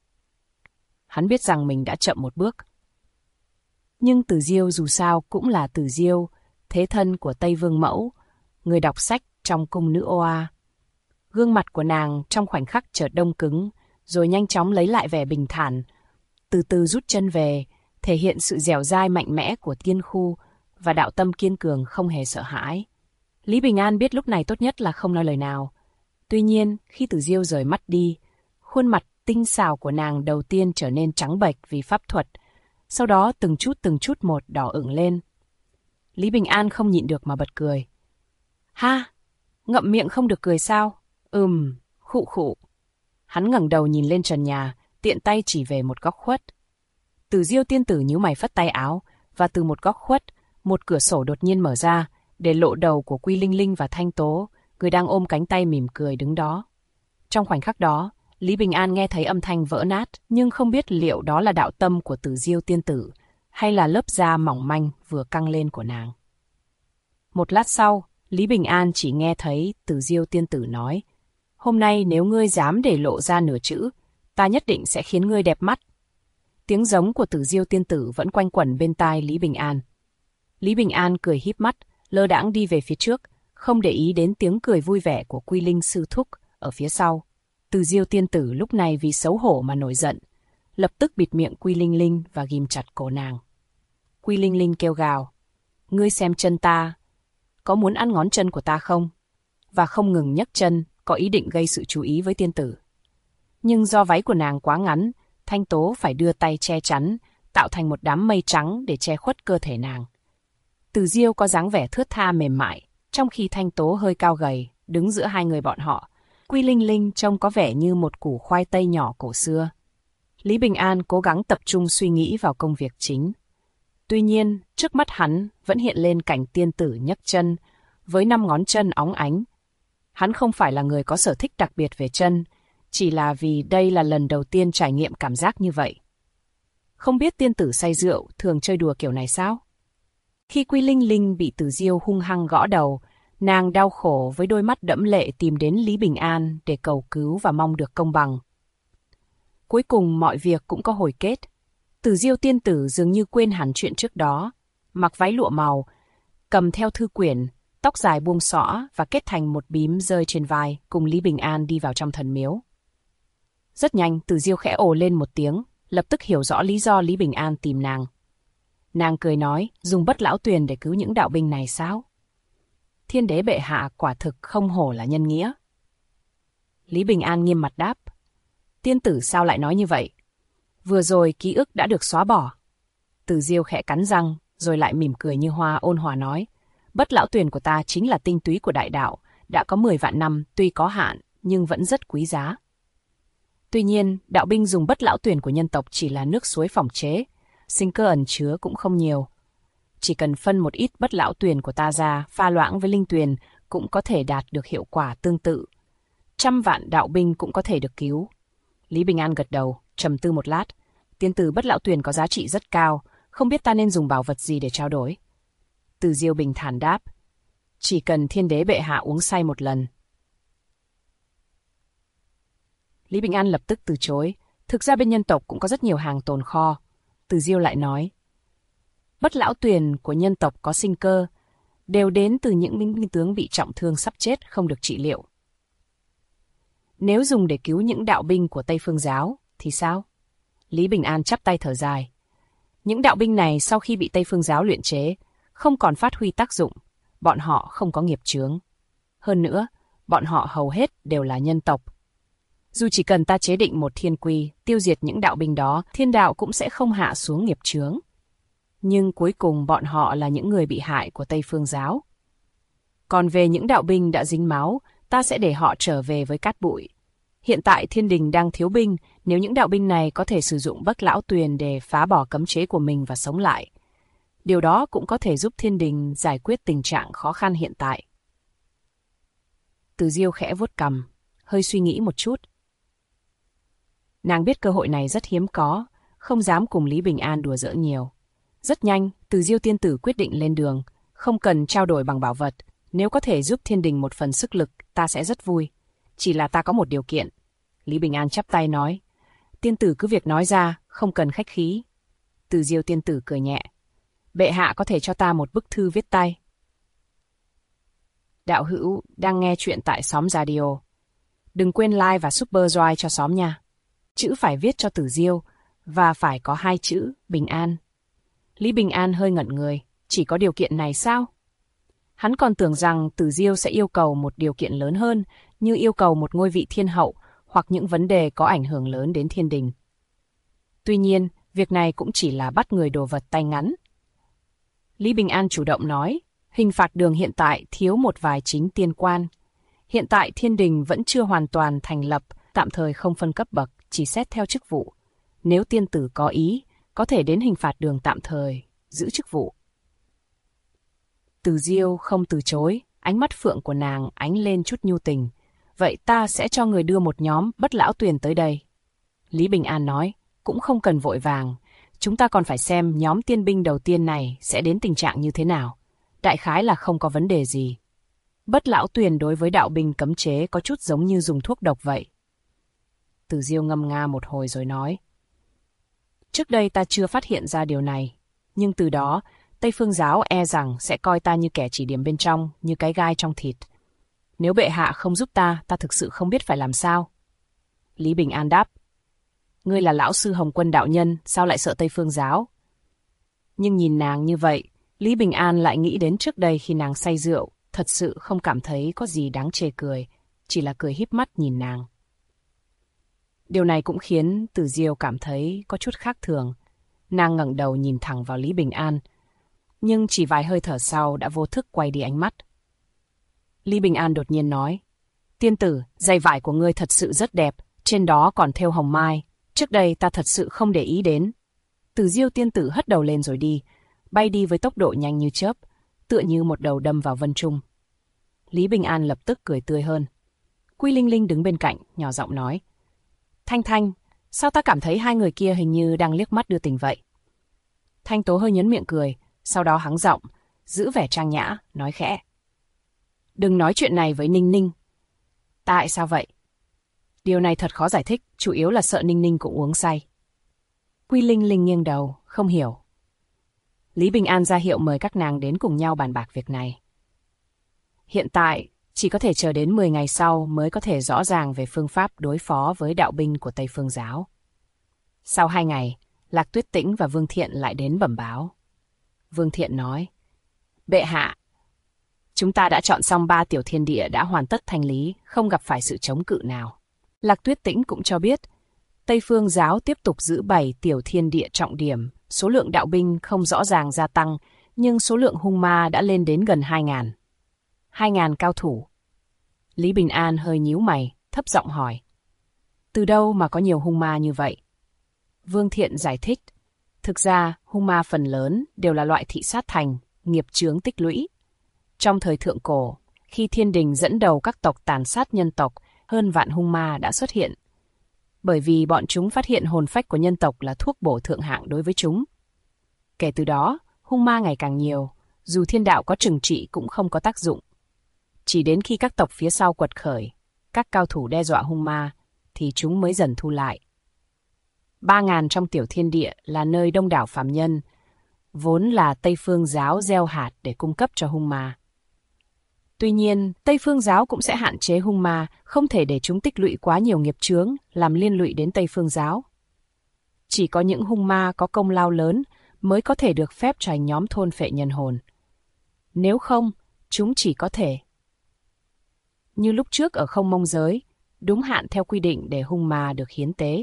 Hắn biết rằng mình đã chậm một bước. Nhưng Tử Diêu dù sao cũng là Tử Diêu, thế thân của Tây Vương Mẫu, người đọc sách trong cung nữ Oa. Gương mặt của nàng trong khoảnh khắc chợt đông cứng, rồi nhanh chóng lấy lại vẻ bình thản, từ từ rút chân về, thể hiện sự dẻo dai mạnh mẽ của tiên khu và đạo tâm kiên cường không hề sợ hãi. Lý Bình An biết lúc này tốt nhất là không nói lời nào. Tuy nhiên, khi Tử Diêu rời mắt đi, khuôn mặt tinh xảo của nàng đầu tiên trở nên trắng bệch vì pháp thuật, sau đó từng chút một đỏ ửng lên. Lý Bình An không nhịn được mà bật cười. Ha, ngậm miệng không được cười sao? Khụ khụ. Hắn ngẩng đầu nhìn lên trần nhà, tiện tay chỉ về một góc khuất. Từ Diêu tiên tử nhíu mày phất tay áo, và từ một góc khuất, một cửa sổ đột nhiên mở ra, để lộ đầu của Quy Linh Linh và Thanh Tố, người đang ôm cánh tay mỉm cười đứng đó. Trong khoảnh khắc đó, Lý Bình An nghe thấy âm thanh vỡ nát, nhưng không biết liệu đó là đạo tâm của Từ Diêu tiên tử, hay là lớp da mỏng manh vừa căng lên của nàng. Một lát sau, Lý Bình An chỉ nghe thấy Từ Diêu tiên tử nói, hôm nay nếu ngươi dám để lộ ra nửa chữ, ta nhất định sẽ khiến ngươi đẹp mắt. Tiếng giống của Từ Diêu tiên tử vẫn quanh quẩn bên tai Lý Bình An. Lý Bình An cười híp mắt, lơ đãng đi về phía trước, không để ý đến tiếng cười vui vẻ của Quy Linh sư thúc ở phía sau. Từ Diêu tiên tử lúc này vì xấu hổ mà nổi giận, lập tức bịt miệng Quy Linh Linh và ghim chặt cổ nàng. Quy Linh Linh kêu gào, ngươi xem chân ta, có muốn ăn ngón chân của ta không? Và không ngừng nhấc chân, có ý định gây sự chú ý với tiên tử. Nhưng do váy của nàng quá ngắn, Thanh Tố phải đưa tay che chắn, tạo thành một đám mây trắng để che khuất cơ thể nàng. Từ Diêu có dáng vẻ thướt tha mềm mại, trong khi Thanh Tố hơi cao gầy, đứng giữa hai người bọn họ. Quy Linh Linh trông có vẻ như một củ khoai tây nhỏ cổ xưa. Lý Bình An cố gắng tập trung suy nghĩ vào công việc chính. Tuy nhiên, trước mắt hắn vẫn hiện lên cảnh tiên tử nhấc chân, với 5 ngón chân óng ánh. Hắn không phải là người có sở thích đặc biệt về chân, chỉ là vì đây là lần đầu tiên trải nghiệm cảm giác như vậy. Không biết tiên tử say rượu thường chơi đùa kiểu này sao? Khi Quy Linh Linh bị Từ Diêu hung hăng gõ đầu, nàng đau khổ với đôi mắt đẫm lệ tìm đến Lý Bình An để cầu cứu và mong được công bằng. Cuối cùng mọi việc cũng có hồi kết. Từ Diêu tiên tử dường như quên hẳn chuyện trước đó, mặc váy lụa màu, cầm theo thư quyển, tóc dài buông xõa và kết thành một bím rơi trên vai, cùng Lý Bình An đi vào trong thần miếu. Rất nhanh, Từ Diêu khẽ ồ lên một tiếng, lập tức hiểu rõ lý do Lý Bình An tìm nàng. Nàng cười nói, dùng Bất Lão Tuyền để cứu những đạo binh này sao? Thiên đế bệ hạ quả thực không hổ là nhân nghĩa. Lý Bình An nghiêm mặt đáp, tiên tử sao lại nói như vậy? Vừa rồi ký ức đã được xóa bỏ. Từ Diêu khẽ cắn răng, rồi lại mỉm cười như hoa ôn hòa nói, Bất Lão Tuyền của ta chính là tinh túy của đại đạo, đã có 10 vạn năm, tuy có hạn, nhưng vẫn rất quý giá. Tuy nhiên, đạo binh dùng Bất Lão Tuyền của nhân tộc chỉ là nước suối phỏng chế, sinh cơ ẩn chứa cũng không nhiều. Chỉ cần phân một ít Bất Lão Tuyền của ta ra, pha loãng với linh tuyền, cũng có thể đạt được hiệu quả tương tự. 100 vạn đạo binh cũng có thể được cứu. Lý Bình An gật đầu, trầm tư một lát. Tiên tử Bất Lão Tuyền có giá trị rất cao, không biết ta nên dùng bảo vật gì để trao đổi. Từ Diêu bình thản đáp, chỉ cần thiên đế bệ hạ uống say một lần. Lý Bình An lập tức từ chối, thực ra bên nhân tộc cũng có rất nhiều hàng tồn kho. Từ Diêu lại nói, Bất Lão Tuyền của nhân tộc có sinh cơ, đều đến từ những binh tướng bị trọng thương sắp chết không được trị liệu. Nếu dùng để cứu những đạo binh của Tây Phương Giáo, thì sao? Lý Bình An chắp tay thở dài. Những đạo binh này sau khi bị Tây Phương Giáo luyện chế, không còn phát huy tác dụng, bọn họ không có nghiệp chướng. Hơn nữa, bọn họ hầu hết đều là nhân tộc. Dù chỉ cần ta chế định một thiên quy, tiêu diệt những đạo binh đó, thiên đạo cũng sẽ không hạ xuống nghiệp chướng. Nhưng cuối cùng bọn họ là những người bị hại của Tây Phương Giáo. Còn về những đạo binh đã dính máu, ta sẽ để họ trở về với cát bụi. Hiện tại thiên đình đang thiếu binh, nếu những đạo binh này có thể sử dụng Bất Lão Tuyền để phá bỏ cấm chế của mình và sống lại, điều đó cũng có thể giúp thiên đình giải quyết tình trạng khó khăn hiện tại. Từ Diêu khẽ vuốt cằm, hơi suy nghĩ một chút. Nàng biết cơ hội này rất hiếm có, không dám cùng Lý Bình An đùa giỡn nhiều. Rất nhanh, Từ Diêu tiên tử quyết định lên đường, không cần trao đổi bằng bảo vật. Nếu có thể giúp thiên đình một phần sức lực, ta sẽ rất vui. Chỉ là ta có một điều kiện. Lý Bình An chắp tay nói, tiên tử cứ việc nói ra, không cần khách khí. Từ Diêu tiên tử cười nhẹ, bệ hạ có thể cho ta một bức thư viết tay. Đạo hữu đang nghe chuyện tại Xóm Radio. Đừng quên like và super joy cho xóm nha. Chữ phải viết cho Từ Diêu, và phải có 2 chữ, Bình An. Lý Bình An hơi ngẩn người, chỉ có điều kiện này sao? Hắn còn tưởng rằng Từ Diêu sẽ yêu cầu một điều kiện lớn hơn, như yêu cầu một ngôi vị thiên hậu, hoặc những vấn đề có ảnh hưởng lớn đến thiên đình. Tuy nhiên, việc này cũng chỉ là bắt người đồ vật tay ngắn. Lý Bình An chủ động nói, Hình phạt đường hiện tại thiếu một vài chính tiên quan. Hiện tại thiên đình vẫn chưa hoàn toàn thành lập, tạm thời không phân cấp bậc, chỉ xét theo chức vụ. Nếu tiên tử có ý, có thể đến hình phạt đường tạm thời, giữ chức vụ. Từ Diêu không từ chối, ánh mắt phượng của nàng ánh lên chút nhu tình. Vậy ta sẽ cho người đưa một nhóm Bất Lão Tuyền tới đây. Lý Bình An nói, cũng không cần vội vàng. Chúng ta còn phải xem nhóm tiên binh đầu tiên này sẽ đến tình trạng như thế nào. Đại khái là không có vấn đề gì. Bất Lão Tuyền đối với đạo binh cấm chế có chút giống như dùng thuốc độc vậy. Từ Diêu ngâm nga một hồi rồi nói. Trước đây ta chưa phát hiện ra điều này, nhưng từ đó, Tây Phương giáo e rằng sẽ coi ta như kẻ chỉ điểm bên trong, như cái gai trong thịt. Nếu bệ hạ không giúp ta thực sự không biết phải làm sao. Lý Bình An đáp. Ngươi là lão sư Hồng Quân đạo nhân, sao lại sợ Tây Phương giáo? Nhưng nhìn nàng như vậy, Lý Bình An lại nghĩ đến trước đây khi nàng say rượu, thật sự không cảm thấy có gì đáng chê cười, chỉ là cười híp mắt nhìn nàng. Điều này cũng khiến Từ Diêu cảm thấy có chút khác thường. Nàng ngẩng đầu nhìn thẳng vào Lý Bình An, nhưng chỉ vài hơi thở sau đã vô thức quay đi ánh mắt. Lý Bình An đột nhiên nói, tiên tử, giày vải của ngươi thật sự rất đẹp, trên đó còn thêu hồng mai, trước đây ta thật sự không để ý đến. Từ Diêu tiên tử hất đầu lên rồi đi, bay đi với tốc độ nhanh như chớp, tựa như một đầu đâm vào vân trung. Lý Bình An lập tức cười tươi hơn. Quy Linh Linh đứng bên cạnh, nhỏ giọng nói, Thanh Thanh, sao ta cảm thấy hai người kia hình như đang liếc mắt đưa tình vậy? Thanh Tố hơi nhếch miệng cười, sau đó hắng giọng, giữ vẻ trang nhã, nói khẽ. Đừng nói chuyện này với Ninh Ninh. Tại sao vậy? Điều này thật khó giải thích, chủ yếu là sợ Ninh Ninh cũng uống say. Quy Linh Linh nghiêng đầu, không hiểu. Lý Bình An ra hiệu mời các nàng đến cùng nhau bàn bạc việc này. Hiện tại, chỉ có thể chờ đến 10 ngày sau mới có thể rõ ràng về phương pháp đối phó với đạo binh của Tây Phương giáo. Sau 2 ngày, Lạc Tuyết Tĩnh và Vương Thiện lại đến bẩm báo. Vương Thiện nói, bệ hạ, chúng ta đã chọn xong 3 tiểu thiên địa đã hoàn tất thanh lý, không gặp phải sự chống cự nào. Lạc Tuyết Tĩnh cũng cho biết, Tây Phương giáo tiếp tục giữ 7 tiểu thiên địa trọng điểm, số lượng đạo binh không rõ ràng gia tăng, nhưng số lượng hung ma đã lên đến gần 2.000. 2.000 cao thủ. Lý Bình An hơi nhíu mày, thấp giọng hỏi. Từ đâu mà có nhiều hung ma như vậy? Vương Thiện giải thích. Thực ra, hung ma phần lớn đều là loại thị sát thành, nghiệp chướng tích lũy. Trong thời thượng cổ, khi thiên đình dẫn đầu các tộc tàn sát nhân tộc, hơn vạn hung ma đã xuất hiện. Bởi vì bọn chúng phát hiện hồn phách của nhân tộc là thuốc bổ thượng hạng đối với chúng. Kể từ đó, hung ma ngày càng nhiều, dù thiên đạo có trừng trị cũng không có tác dụng. Chỉ đến khi các tộc phía sau quật khởi, các cao thủ đe dọa hung ma, thì chúng mới dần thu lại. 3.000 trong tiểu thiên địa là nơi đông đảo phàm nhân, vốn là Tây Phương giáo gieo hạt để cung cấp cho hung ma. Tuy nhiên, Tây Phương giáo cũng sẽ hạn chế hung ma, không thể để chúng tích lũy quá nhiều nghiệp chướng, làm liên lụy đến Tây Phương giáo. Chỉ có những hung ma có công lao lớn mới có thể được phép thành nhóm thôn phệ nhân hồn. Nếu không, chúng chỉ có thể như lúc trước ở Không Mông giới, đúng hạn theo quy định để hung ma được hiến tế.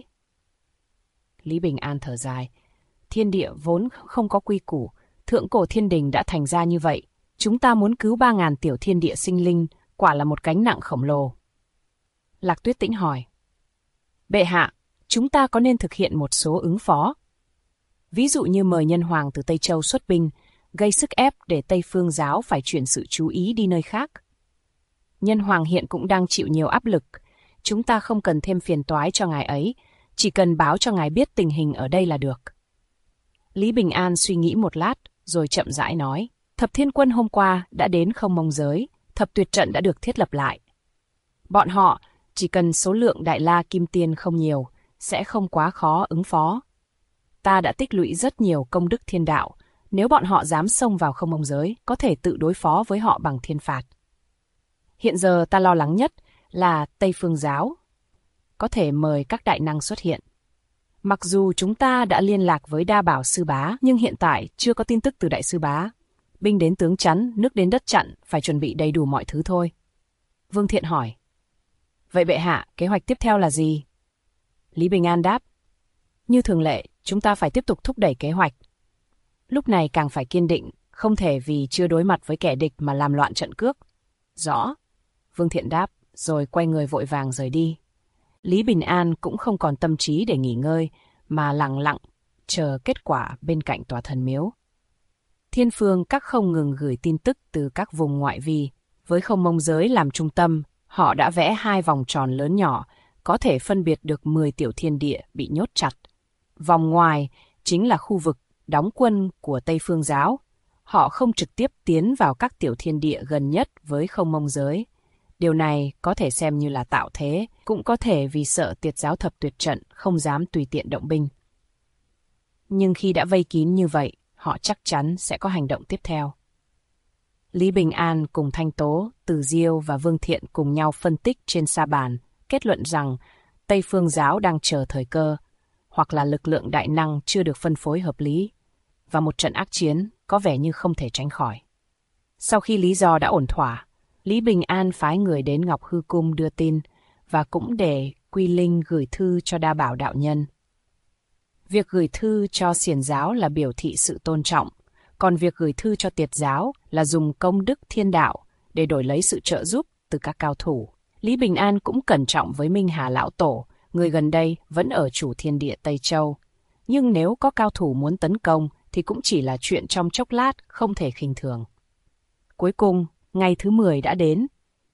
Lý Bình An thở dài. Thiên địa vốn không có quy củ, thượng cổ thiên đình đã thành ra như vậy. Chúng ta muốn cứu 3.000 tiểu thiên địa sinh linh, quả là một gánh nặng khổng lồ. Lạc Tuyết Tĩnh hỏi. Bệ hạ, chúng ta có nên thực hiện một số ứng phó? Ví dụ như mời nhân hoàng từ Tây Châu xuất binh, gây sức ép để Tây Phương giáo phải chuyển sự chú ý đi nơi khác. Nhân hoàng hiện cũng đang chịu nhiều áp lực, chúng ta không cần thêm phiền toái cho ngài ấy, chỉ cần báo cho ngài biết tình hình ở đây là được. Lý Bình An suy nghĩ một lát, rồi chậm rãi nói, Thập Thiên Quân hôm qua đã đến Không Mông giới, Thập Tuyệt Trận đã được thiết lập lại. Bọn họ chỉ cần số lượng Đại La Kim Tiên không nhiều, sẽ không quá khó ứng phó. Ta đã tích lũy rất nhiều công đức thiên đạo, nếu bọn họ dám xông vào Không Mông giới, có thể tự đối phó với họ bằng thiên phạt. Hiện giờ ta lo lắng nhất là Tây Phương giáo. Có thể mời các đại năng xuất hiện. Mặc dù chúng ta đã liên lạc với Đa Bảo Sư Bá, nhưng hiện tại chưa có tin tức từ Đại Sư Bá. Binh đến tướng chắn, nước đến đất chặn, phải chuẩn bị đầy đủ mọi thứ thôi. Vương Thiện hỏi. Vậy bệ hạ, kế hoạch tiếp theo là gì? Lý Bình An đáp. Như thường lệ, chúng ta phải tiếp tục thúc đẩy kế hoạch. Lúc này càng phải kiên định, không thể vì chưa đối mặt với kẻ địch mà làm loạn trận cước. Rõ. Vương Thiện đáp, rồi quay người vội vàng rời đi. Lý Bình An cũng không còn tâm trí để nghỉ ngơi, mà lặng lặng, chờ kết quả bên cạnh tòa thần miếu. Thiên Phương Các không ngừng gửi tin tức từ các vùng ngoại vi. Với Không Mông Giới làm trung tâm, họ đã vẽ 2 vòng tròn lớn nhỏ, có thể phân biệt được 10 tiểu thiên địa bị nhốt chặt. Vòng ngoài chính là khu vực đóng quân của Tây Phương Giáo. Họ không trực tiếp tiến vào các tiểu thiên địa gần nhất với Không Mông Giới. Điều này có thể xem như là tạo thế, cũng có thể vì sợ Tiệt Giáo Thập Tuyệt Trận không dám tùy tiện động binh. Nhưng khi đã vây kín như vậy, họ chắc chắn sẽ có hành động tiếp theo. Lý Bình An cùng Thanh Tố, Từ Diêu và Vương Thiện cùng nhau phân tích trên sa bàn, kết luận rằng Tây Phương Giáo đang chờ thời cơ, hoặc là lực lượng đại năng chưa được phân phối hợp lý, và một trận ác chiến có vẻ như không thể tránh khỏi. Sau khi lý do đã ổn thỏa, Lý Bình An phái người đến Ngọc Hư Cung đưa tin, và cũng để Quy Linh gửi thư cho Đa Bảo đạo nhân. Việc gửi thư cho Xiển Giáo là biểu thị sự tôn trọng, còn việc gửi thư cho Tiệt Giáo là dùng công đức thiên đạo để đổi lấy sự trợ giúp từ các cao thủ. Lý Bình An cũng cẩn trọng với Minh Hà Lão Tổ, người gần đây vẫn ở chủ thiên địa Tây Châu. Nhưng nếu có cao thủ muốn tấn công thì cũng chỉ là chuyện trong chốc lát, không thể khinh thường. Cuối cùng, ngày thứ 10 đã đến.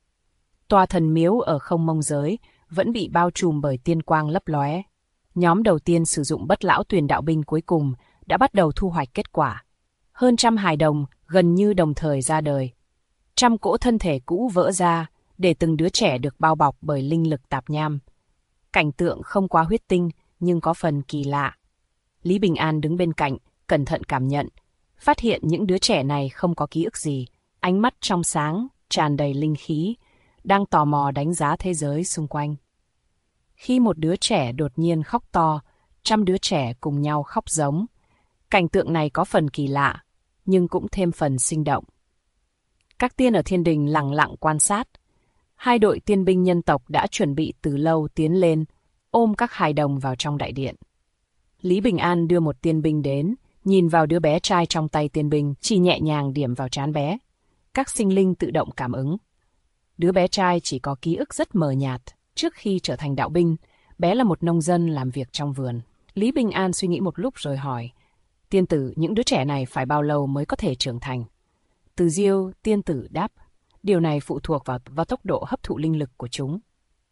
Tòa thần miếu ở Không Mông Giới vẫn bị bao trùm bởi tiên quang lấp lóe. Nhóm đầu tiên sử dụng Bất Lão Tuyền đạo binh cuối cùng đã bắt đầu thu hoạch kết quả. Hơn 100 hài đồng gần như đồng thời ra đời. 100 cỗ thân thể cũ vỡ ra để từng đứa trẻ được bao bọc bởi linh lực tạp nham. Cảnh tượng không quá huyết tinh nhưng có phần kỳ lạ. Lý Bình An đứng bên cạnh, cẩn thận cảm nhận, phát hiện những đứa trẻ này không có ký ức gì, ánh mắt trong sáng, tràn đầy linh khí, đang tò mò đánh giá thế giới xung quanh. Khi một đứa trẻ đột nhiên khóc to, 100 đứa trẻ cùng nhau khóc giống. Cảnh tượng này có phần kỳ lạ, nhưng cũng thêm phần sinh động. Các tiên ở thiên đình lặng lặng quan sát. 2 đội tiên binh nhân tộc đã chuẩn bị từ lâu tiến lên, ôm các hài đồng vào trong đại điện. Lý Bình An đưa một tiên binh đến, nhìn vào đứa bé trai trong tay tiên binh, chỉ nhẹ nhàng điểm vào trán bé. Các sinh linh tự động cảm ứng. Đứa bé trai chỉ có ký ức rất mờ nhạt. Trước khi trở thành đạo binh, bé là một nông dân làm việc trong vườn. Lý Bình An suy nghĩ một lúc rồi hỏi, tiên tử, những đứa trẻ này phải bao lâu mới có thể trưởng thành? Từ Diêu tiên tử đáp, điều này phụ thuộc vào tốc độ hấp thụ linh lực của chúng.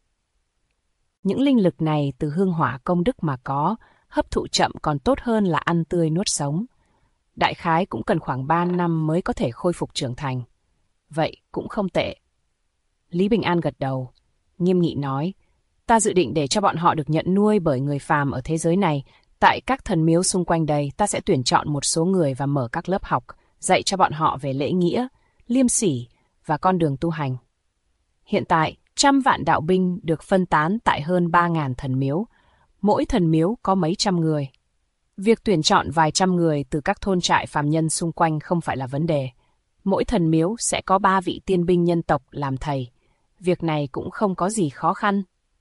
Những linh lực này từ hương hỏa công đức mà có, hấp thụ chậm còn tốt hơn là ăn tươi nuốt sống. Đại khái cũng cần khoảng 3 năm mới có thể khôi phục trưởng thành. Vậy cũng không tệ. Lý Bình An gật đầu, nghiêm nghị nói, ta dự định để cho bọn họ được nhận nuôi bởi người phàm ở thế giới này. Tại các thần miếu xung quanh đây, ta sẽ tuyển chọn một số người và mở các lớp học, dạy cho bọn họ về lễ nghĩa, liêm sỉ và con đường tu hành. Hiện tại, 100 vạn đạo binh được phân tán tại hơn 3.000 thần miếu. Mỗi thần miếu có mấy trăm người. Việc tuyển chọn vài trăm người từ các thôn trại phàm nhân xung quanh không phải là vấn đề. Mỗi thần miếu sẽ có 3 vị tiên binh nhân tộc làm thầy. Việc này cũng không có gì khó khăn.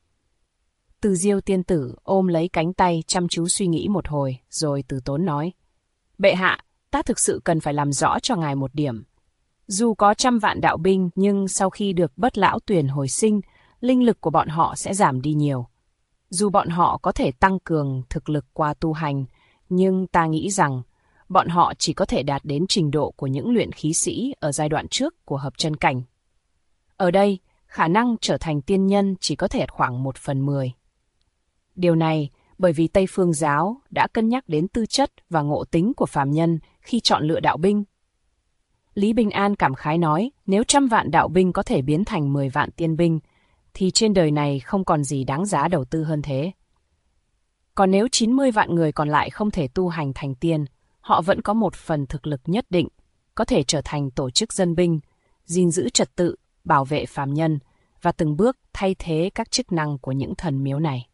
Từ Diêu tiên tử ôm lấy cánh tay chăm chú suy nghĩ một hồi, rồi từ tốn nói, bệ hạ, ta thực sự cần phải làm rõ cho ngài một điểm. Dù có 100 vạn đạo binh, nhưng sau khi được Bất Lão Tuyền hồi sinh, linh lực của bọn họ sẽ giảm đi nhiều. Dù bọn họ có thể tăng cường thực lực qua tu hành, nhưng ta nghĩ rằng bọn họ chỉ có thể đạt đến trình độ của những luyện khí sĩ ở giai đoạn trước của hợp chân cảnh. Ở đây, khả năng trở thành tiên nhân chỉ có thể khoảng 1/10. Điều này bởi vì Tây Phương Giáo đã cân nhắc đến tư chất và ngộ tính của phàm nhân khi chọn lựa đạo binh. Lý Bình An cảm khái nói, nếu 100 vạn đạo binh có thể biến thành 10 vạn tiên binh, thì trên đời này không còn gì đáng giá đầu tư hơn thế. Còn nếu 90 vạn người còn lại không thể tu hành thành tiên, họ vẫn có một phần thực lực nhất định, có thể trở thành tổ chức dân binh, gìn giữ trật tự, bảo vệ phàm nhân, và từng bước thay thế các chức năng của những thần miếu này.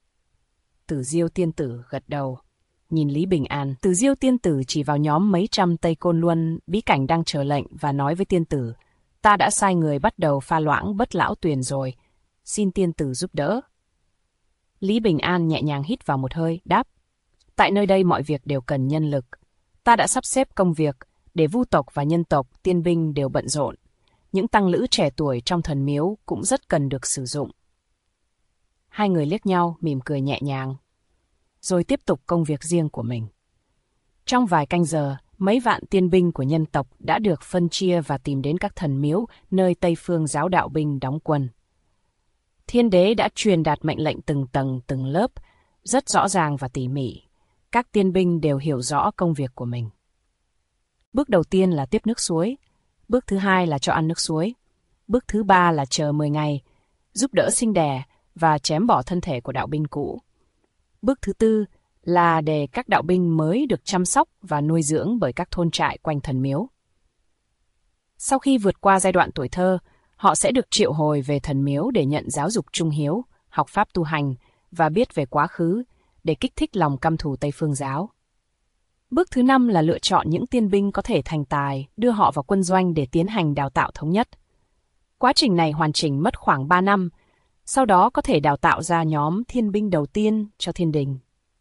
Từ Diêu tiên tử gật đầu, nhìn Lý Bình An. Từ Diêu tiên tử chỉ vào nhóm mấy trăm Tây Côn Luân bí cảnh đang chờ lệnh và nói với tiên tử, ta đã sai người bắt đầu pha loãng Bất Lão Tuyền rồi, xin tiên tử giúp đỡ. Lý Bình An nhẹ nhàng hít vào một hơi, đáp, tại nơi đây mọi việc đều cần nhân lực. Ta đã sắp xếp công việc, để vu tộc và nhân tộc, tiên binh đều bận rộn. Những tăng lữ trẻ tuổi trong thần miếu cũng rất cần được sử dụng. Hai người liếc nhau, mỉm cười nhẹ nhàng, rồi tiếp tục công việc riêng của mình. Trong vài canh giờ, mấy vạn tiên binh của nhân tộc đã được phân chia và tìm đến các thần miếu nơi Tây Phương giáo đạo binh đóng quân. Thiên đế đã truyền đạt mệnh lệnh từng tầng, từng lớp, rất rõ ràng và tỉ mỉ. Các tiên binh đều hiểu rõ công việc của mình. Bước đầu tiên là tiếp nước suối. Bước thứ hai là cho ăn nước suối. Bước thứ ba là chờ 10 ngày, giúp đỡ sinh đẻ và chém bỏ thân thể của đạo binh cũ. Bước thứ tư là để các đạo binh mới được chăm sóc và nuôi dưỡng bởi các thôn trại quanh thần miếu. Sau khi vượt qua giai đoạn tuổi thơ, họ sẽ được triệu hồi về thần miếu để nhận giáo dục trung hiếu, học pháp tu hành và biết về quá khứ để kích thích lòng căm thù Tây Phương giáo. Bước thứ 5 là lựa chọn những tiên binh có thể thành tài, đưa họ vào quân doanh để tiến hành đào tạo thống nhất. Quá trình này hoàn chỉnh mất khoảng 3 năm, sau đó có thể đào tạo ra nhóm thiên binh đầu tiên cho thiên đình.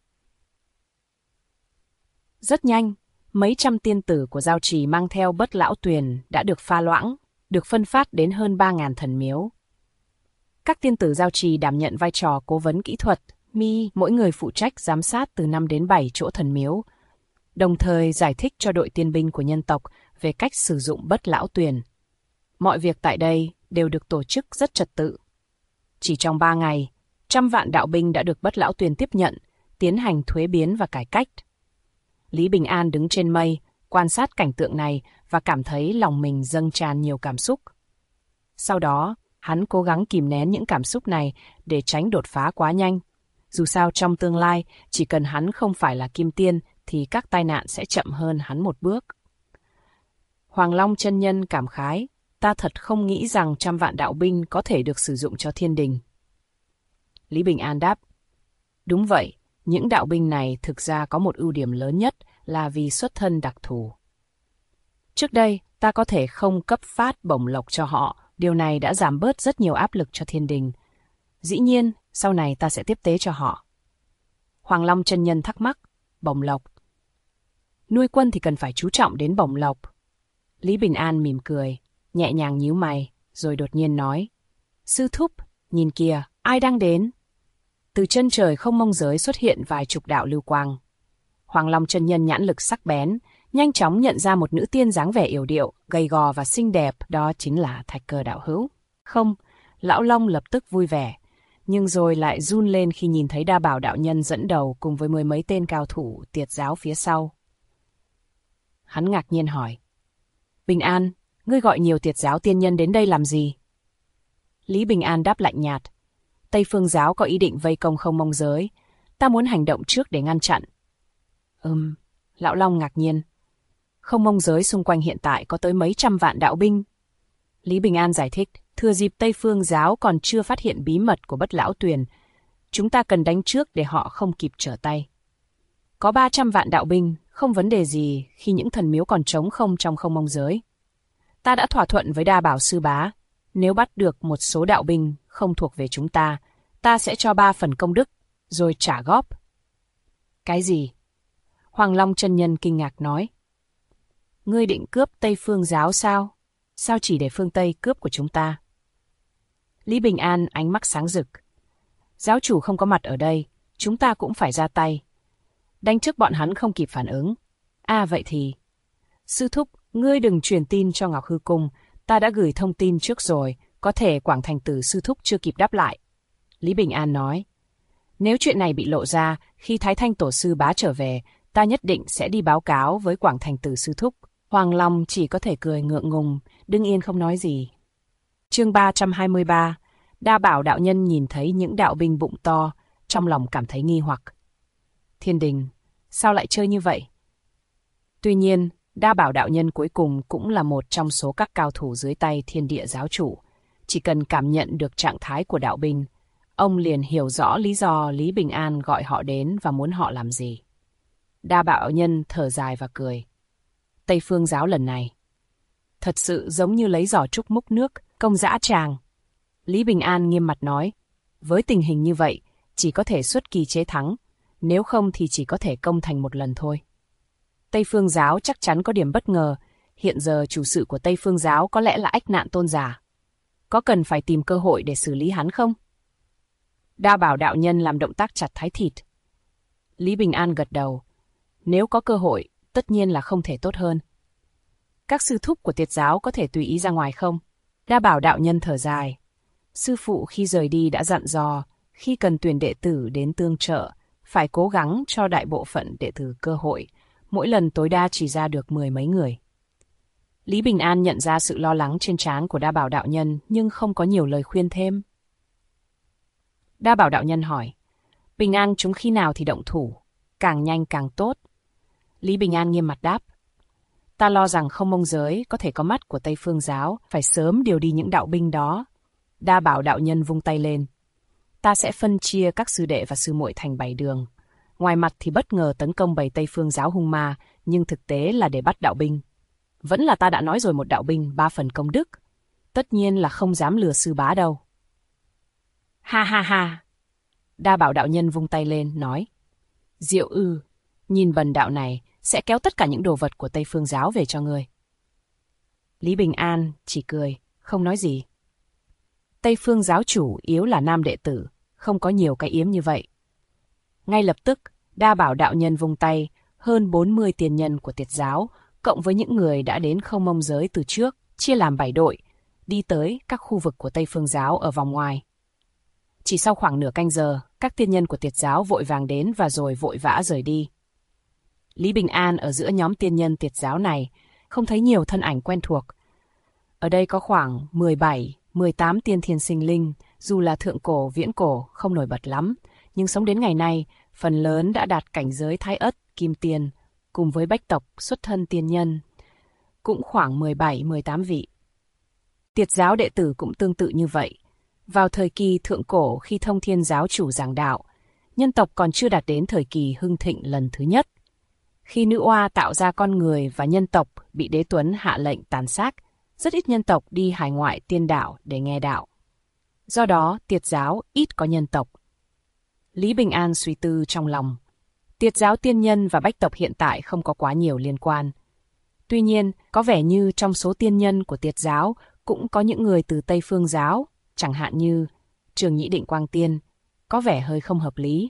Rất nhanh, mấy trăm tiên tử của Giao Trì mang theo Bất Lão Tuyền đã được pha loãng, được phân phát đến hơn 3.000 thần miếu. Các tiên tử Giao Trì đảm nhận vai trò cố vấn kỹ thuật, mỗi người phụ trách giám sát từ 5 đến 7 chỗ thần miếu, đồng thời giải thích cho đội tiên binh của nhân tộc về cách sử dụng Bất Lão Tuyền. Mọi việc tại đây đều được tổ chức rất trật tự. Chỉ trong 3 ngày, 100 vạn đạo binh đã được Bất Lão Tuyền tiếp nhận, tiến hành thuế biến và cải cách. Lý Bình An đứng trên mây, quan sát cảnh tượng này và cảm thấy lòng mình dâng tràn nhiều cảm xúc. Sau đó, hắn cố gắng kìm nén những cảm xúc này để tránh đột phá quá nhanh. Dù sao trong tương lai, chỉ cần hắn không phải là kim tiên thì các tai nạn sẽ chậm hơn hắn một bước. Hoàng Long chân nhân cảm khái, ta thật không nghĩ rằng 100 vạn đạo binh có thể được sử dụng cho thiên đình. Lý Bình An đáp, đúng vậy, những đạo binh này thực ra có một ưu điểm lớn nhất là vì xuất thân đặc thù. Trước đây, ta có thể không cấp phát bổng lộc cho họ, điều này đã giảm bớt rất nhiều áp lực cho thiên đình. Dĩ nhiên, sau này ta sẽ tiếp tế cho họ. Hoàng Long chân nhân thắc mắc, bổng lộc. Nuôi quân thì cần phải chú trọng đến bổng lộc. Lý Bình An mỉm cười, nhẹ nhàng nhíu mày, rồi đột nhiên nói, sư thúc, nhìn kìa, ai đang đến? Từ chân trời không mông giới xuất hiện vài chục đạo lưu quang. Hoàng Long chân nhân nhãn lực sắc bén, nhanh chóng nhận ra một nữ tiên dáng vẻ yểu điệu, gầy gò và xinh đẹp, đó chính là Thạch Cơ đạo hữu. Không, Lão Long lập tức vui vẻ, nhưng rồi lại run lên khi nhìn thấy Đa Bảo đạo nhân dẫn đầu cùng với 10 mấy tên cao thủ Tiệt giáo phía sau. Hắn ngạc nhiên hỏi, Bình An, ngươi gọi nhiều Tiệt giáo tiên nhân đến đây làm gì? Lý Bình An đáp lạnh nhạt, Tây Phương giáo có ý định vây công không mông giới, ta muốn hành động trước để ngăn chặn. Lão Long ngạc nhiên. Không mông giới xung quanh hiện tại có tới mấy trăm vạn đạo binh. Lý Bình An giải thích, thừa dịp Tây Phương giáo còn chưa phát hiện bí mật của Bất Lão Tuyền, chúng ta cần đánh trước để họ không kịp trở tay. Có 300 vạn đạo binh, không vấn đề gì khi những thần miếu còn trống không trong không mông giới. Ta đã thỏa thuận với Đa Bảo sư bá, nếu bắt được một số đạo binh không thuộc về chúng ta, ta sẽ cho 3 phần công đức, rồi trả góp. Cái gì? Hoàng Long chân nhân kinh ngạc nói. Ngươi định cướp Tây Phương giáo sao? Sao chỉ để phương Tây cướp của chúng ta? Lý Bình An ánh mắt sáng rực. Giáo chủ không có mặt ở đây, chúng ta cũng phải ra tay. Đánh trước bọn hắn không kịp phản ứng. Vậy thì... Sư thúc, ngươi đừng truyền tin cho Ngọc Hư Cung, ta đã gửi thông tin trước rồi, có thể Quảng Thành Tử sư thúc chưa kịp đáp lại. Lý Bình An nói. Nếu chuyện này bị lộ ra, khi Thái Thanh tổ sư bá trở về, ta nhất định sẽ đi báo cáo với Quảng Thành Tử sư thúc. Hoàng Long chỉ có thể cười ngượng ngùng, đứng yên không nói gì. Chương 323, Đa Bảo đạo nhân nhìn thấy những đạo binh bụng to, trong lòng cảm thấy nghi hoặc. Thiên đình, sao lại chơi như vậy? Tuy nhiên, Đa Bảo đạo nhân cuối cùng cũng là một trong số các cao thủ dưới tay Thiên Địa giáo chủ. Chỉ cần cảm nhận được trạng thái của đạo binh, ông liền hiểu rõ lý do Lý Bình An gọi họ đến và muốn họ làm gì. Đa Bảo đạo nhân thở dài và cười. Tây Phương giáo lần này thật sự giống như lấy giỏ trúc múc nước, công dã tràng. Lý Bình An nghiêm mặt nói, với tình hình như vậy, chỉ có thể xuất kỳ chế thắng, nếu không thì chỉ có thể công thành một lần thôi. Tây Phương giáo chắc chắn có điểm bất ngờ. Hiện giờ chủ sự của Tây Phương giáo có lẽ là Ách Nạn Tôn giả. Có cần phải tìm cơ hội để xử lý hắn không? Đa Bảo đạo nhân làm động tác chặt thái thịt. Lý Bình An gật đầu. Nếu có cơ hội, tất nhiên là không thể tốt hơn. Các sư thúc của Tiệt giáo có thể tùy ý ra ngoài không? Đa Bảo đạo nhân thở dài. Sư phụ khi rời đi đã dặn dò, khi cần tuyển đệ tử đến tương trợ, phải cố gắng cho đại bộ phận đệ tử cơ hội, mỗi lần tối đa chỉ ra được 10 mấy người. Lý Bình An nhận ra sự lo lắng trên trán của Đa Bảo đạo nhân nhưng không có nhiều lời khuyên thêm. Đa Bảo đạo nhân hỏi, Bình An chúng khi nào thì động thủ, càng nhanh càng tốt. Lý Bình An nghiêm mặt đáp, ta lo rằng Không Mông giới có thể có mắt của Tây Phương giáo, phải sớm điều đi những đạo binh đó. Đa Bảo đạo nhân vung tay lên. Ta sẽ phân chia các sư đệ và sư muội thành 7 đường. Ngoài mặt thì bất ngờ tấn công bầy Tây Phương giáo hung ma, nhưng thực tế là để bắt đạo binh. Vẫn là ta đã nói rồi, một đạo binh 3 phần công đức. Tất nhiên là không dám lừa sư bá đâu. Ha ha ha. Đa Bảo đạo nhân vung tay lên, nói. Diệu ư, nhìn bần đạo này sẽ kéo tất cả những đồ vật của Tây Phương giáo về cho ngươi. Lý Bình An chỉ cười, không nói gì. Tây Phương giáo chủ yếu là nam đệ tử, không có nhiều cái yếm như vậy. Ngay lập tức, Đa Bảo đạo nhân vung tay, hơn 40 tiền nhân của Tiệt giáo, cộng với những người đã đến Không Mông giới từ trước, chia làm 7 đội, đi tới các khu vực của Tây Phương giáo ở vòng ngoài. Chỉ sau khoảng nửa canh giờ, các tiên nhân của Tiệt giáo vội vàng đến và rồi vội vã rời đi. Lý Bình An ở giữa nhóm tiên nhân Tiệt giáo này, không thấy nhiều thân ảnh quen thuộc. Ở đây có khoảng 17, 18 tiên thiên sinh linh, dù là thượng cổ, viễn cổ, không nổi bật lắm, nhưng sống đến ngày nay, phần lớn đã đạt cảnh giới Thái Ất, Kim Tiên, cùng với Bách tộc xuất thân tiên nhân, cũng khoảng 17, 18 vị. Tiệt giáo đệ tử cũng tương tự như vậy. Vào thời kỳ thượng cổ khi Thông Thiên giáo chủ giảng đạo, nhân tộc còn chưa đạt đến thời kỳ hưng thịnh lần thứ nhất. Khi nữ oa tạo ra con người và nhân tộc bị Đế Tuấn hạ lệnh tàn sát, rất ít nhân tộc đi hải ngoại tiên đạo để nghe đạo. Do đó, Tiệt giáo ít có nhân tộc. Lý Bình An suy tư trong lòng. Tiệt giáo tiên nhân và Bách tộc hiện tại không có quá nhiều liên quan. Tuy nhiên, có vẻ như trong số tiên nhân của Tiệt giáo cũng có những người từ Tây Phương giáo, chẳng hạn như Trường Nhĩ Định Quang Tiên, có vẻ hơi không hợp lý.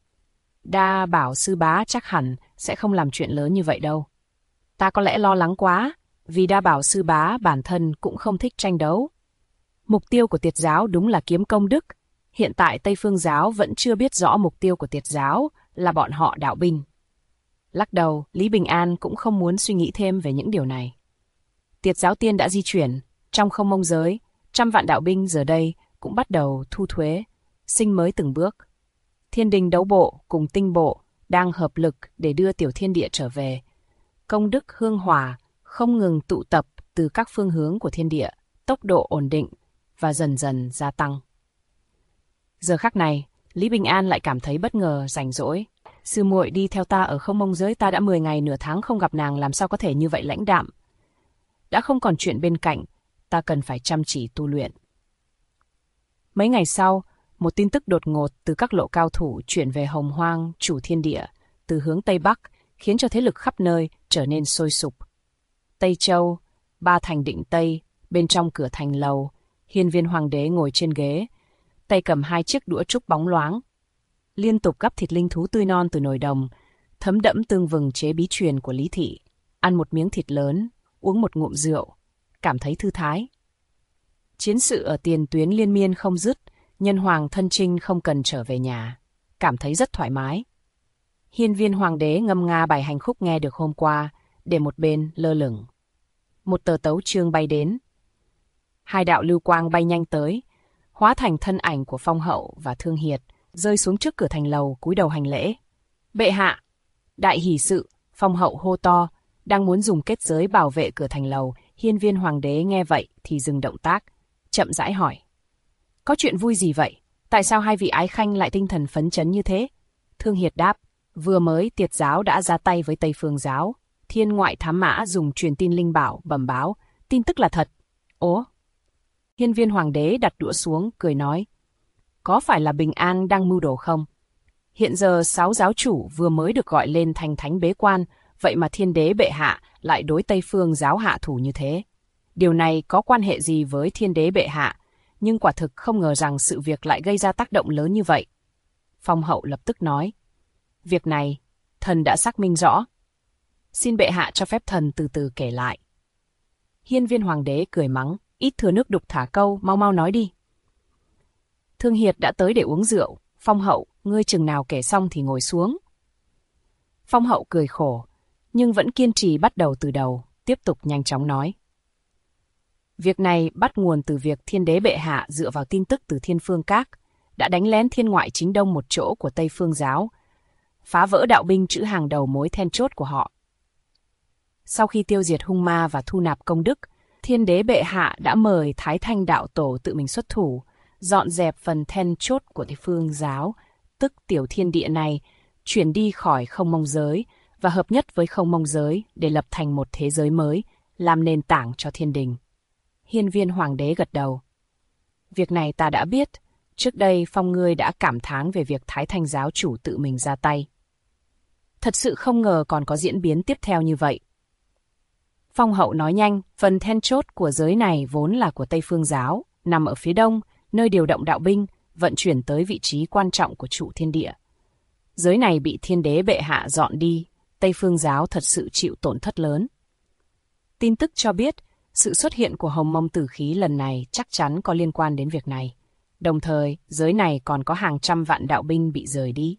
Đa Bảo sư bá chắc hẳn sẽ không làm chuyện lớn như vậy đâu. Ta có lẽ lo lắng quá, vì Đa Bảo sư bá bản thân cũng không thích tranh đấu. Mục tiêu của Tiệt giáo đúng là kiếm công đức. Hiện tại Tây Phương giáo vẫn chưa biết rõ mục tiêu của Tiệt giáo là bọn họ đạo binh. Lắc đầu, Lý Bình An cũng không muốn suy nghĩ thêm về những điều này. Tiệt giáo tiên đã di chuyển, trong Không Mông giới, 100 vạn đạo binh giờ đây cũng bắt đầu thu thuế, sinh mới từng bước. Thiên đình đấu bộ cùng tinh bộ đang hợp lực để đưa tiểu thiên địa trở về. Công đức hương hỏa không ngừng tụ tập từ các phương hướng của thiên địa, tốc độ ổn định và dần dần gia tăng. Giờ khắc này, Lý Bình An lại cảm thấy bất ngờ, rảnh rỗi. Sư muội đi theo ta ở Không Mông giới, ta đã 10 ngày nửa tháng không gặp nàng, làm sao có thể như vậy lãnh đạm. Đã không còn chuyện bên cạnh, ta cần phải chăm chỉ tu luyện. Mấy ngày sau, một tin tức đột ngột từ các lộ cao thủ chuyển về Hồng Hoang, chủ thiên địa, từ hướng Tây Bắc, khiến cho thế lực khắp nơi trở nên sôi sục. Tây Châu, Ba Thành Định Tây, bên trong cửa thành lầu, Hiên Viên Hoàng đế ngồi trên ghế, tay cầm 2 chiếc đũa trúc bóng loáng. Liên tục gắp thịt linh thú tươi non từ nồi đồng, thấm đẫm tương vừng chế bí truyền của Lý Thị, ăn một miếng thịt lớn, uống một ngụm rượu, cảm thấy thư thái. Chiến sự ở tiền tuyến liên miên không dứt, nhân hoàng thân chinh không cần trở về nhà, cảm thấy rất thoải mái. Hiên Viên Hoàng đế ngâm nga bài hành khúc nghe được hôm qua, để một bên lơ lửng. Một tờ tấu chương bay đến. 2 đạo lưu quang bay nhanh tới, hóa thành thân ảnh của Phong Hậu và Thương Hiệt, rơi xuống trước cửa thành lầu cúi đầu hành lễ. Bệ hạ, đại hỷ sự, Phong Hậu hô to, đang muốn dùng kết giới bảo vệ cửa thành lầu. Hiên Viên Hoàng đế nghe vậy thì dừng động tác, chậm rãi hỏi. Có chuyện vui gì vậy? Tại sao 2 vị ái khanh lại tinh thần phấn chấn như thế? Thương Hiệt đáp, vừa mới Tiệt giáo đã ra tay với Tây Phương giáo. Thiên ngoại thám mã dùng truyền tin linh bảo bẩm báo, tin tức là thật. Ố? Hiên Viên Hoàng đế đặt đũa xuống, cười nói. Có phải là Bình An đang mưu đồ không? Hiện giờ 6 giáo chủ vừa mới được gọi lên thành thánh bế quan, vậy mà thiên đế bệ hạ lại đối Tây Phương giáo hạ thủ như thế. Điều này có quan hệ gì với thiên đế bệ hạ, nhưng quả thực không ngờ rằng sự việc lại gây ra tác động lớn như vậy. Phong hậu lập tức nói, việc này, thần đã xác minh rõ. Xin bệ hạ cho phép thần từ từ kể lại. Hiên Viên hoàng đế cười mắng, ít thừa nước đục thả câu, mau mau nói đi. Thương Hiệt đã tới để uống rượu, Phong hậu, ngươi chừng nào kể xong thì ngồi xuống. Phong hậu cười khổ, nhưng vẫn kiên trì bắt đầu từ đầu, tiếp tục nhanh chóng nói. Việc này bắt nguồn từ việc thiên đế bệ hạ dựa vào tin tức từ Thiên Phương Các, đã đánh lén thiên ngoại chính đông một chỗ của Tây Phương giáo, phá vỡ đạo binh chữ hàng đầu mối then chốt của họ. Sau khi tiêu diệt hung ma và thu nạp công đức, thiên đế bệ hạ đã mời Thái Thanh đạo tổ tự mình xuất thủ, dọn dẹp phần then chốt của Tây Phương giáo, tức tiểu thiên địa này, chuyển đi khỏi không mông giới và hợp nhất với không mông giới để lập thành một thế giới mới, làm nền tảng cho thiên đình. Hiên Viên hoàng đế gật đầu. Việc này ta đã biết, trước đây Phong ngươi đã cảm thán về việc Thái Thanh giáo chủ tự mình ra tay. Thật sự không ngờ còn có diễn biến tiếp theo như vậy. Phong hậu nói nhanh, phần then chốt của giới này vốn là của Tây Phương giáo, nằm ở phía đông, nơi điều động đạo binh, vận chuyển tới vị trí quan trọng của trụ thiên địa. Giới này bị thiên đế bệ hạ dọn đi, Tây Phương giáo thật sự chịu tổn thất lớn. Tin tức cho biết, sự xuất hiện của hồng mông tử khí lần này chắc chắn có liên quan đến việc này. Đồng thời, giới này còn có hàng trăm vạn đạo binh bị rời đi.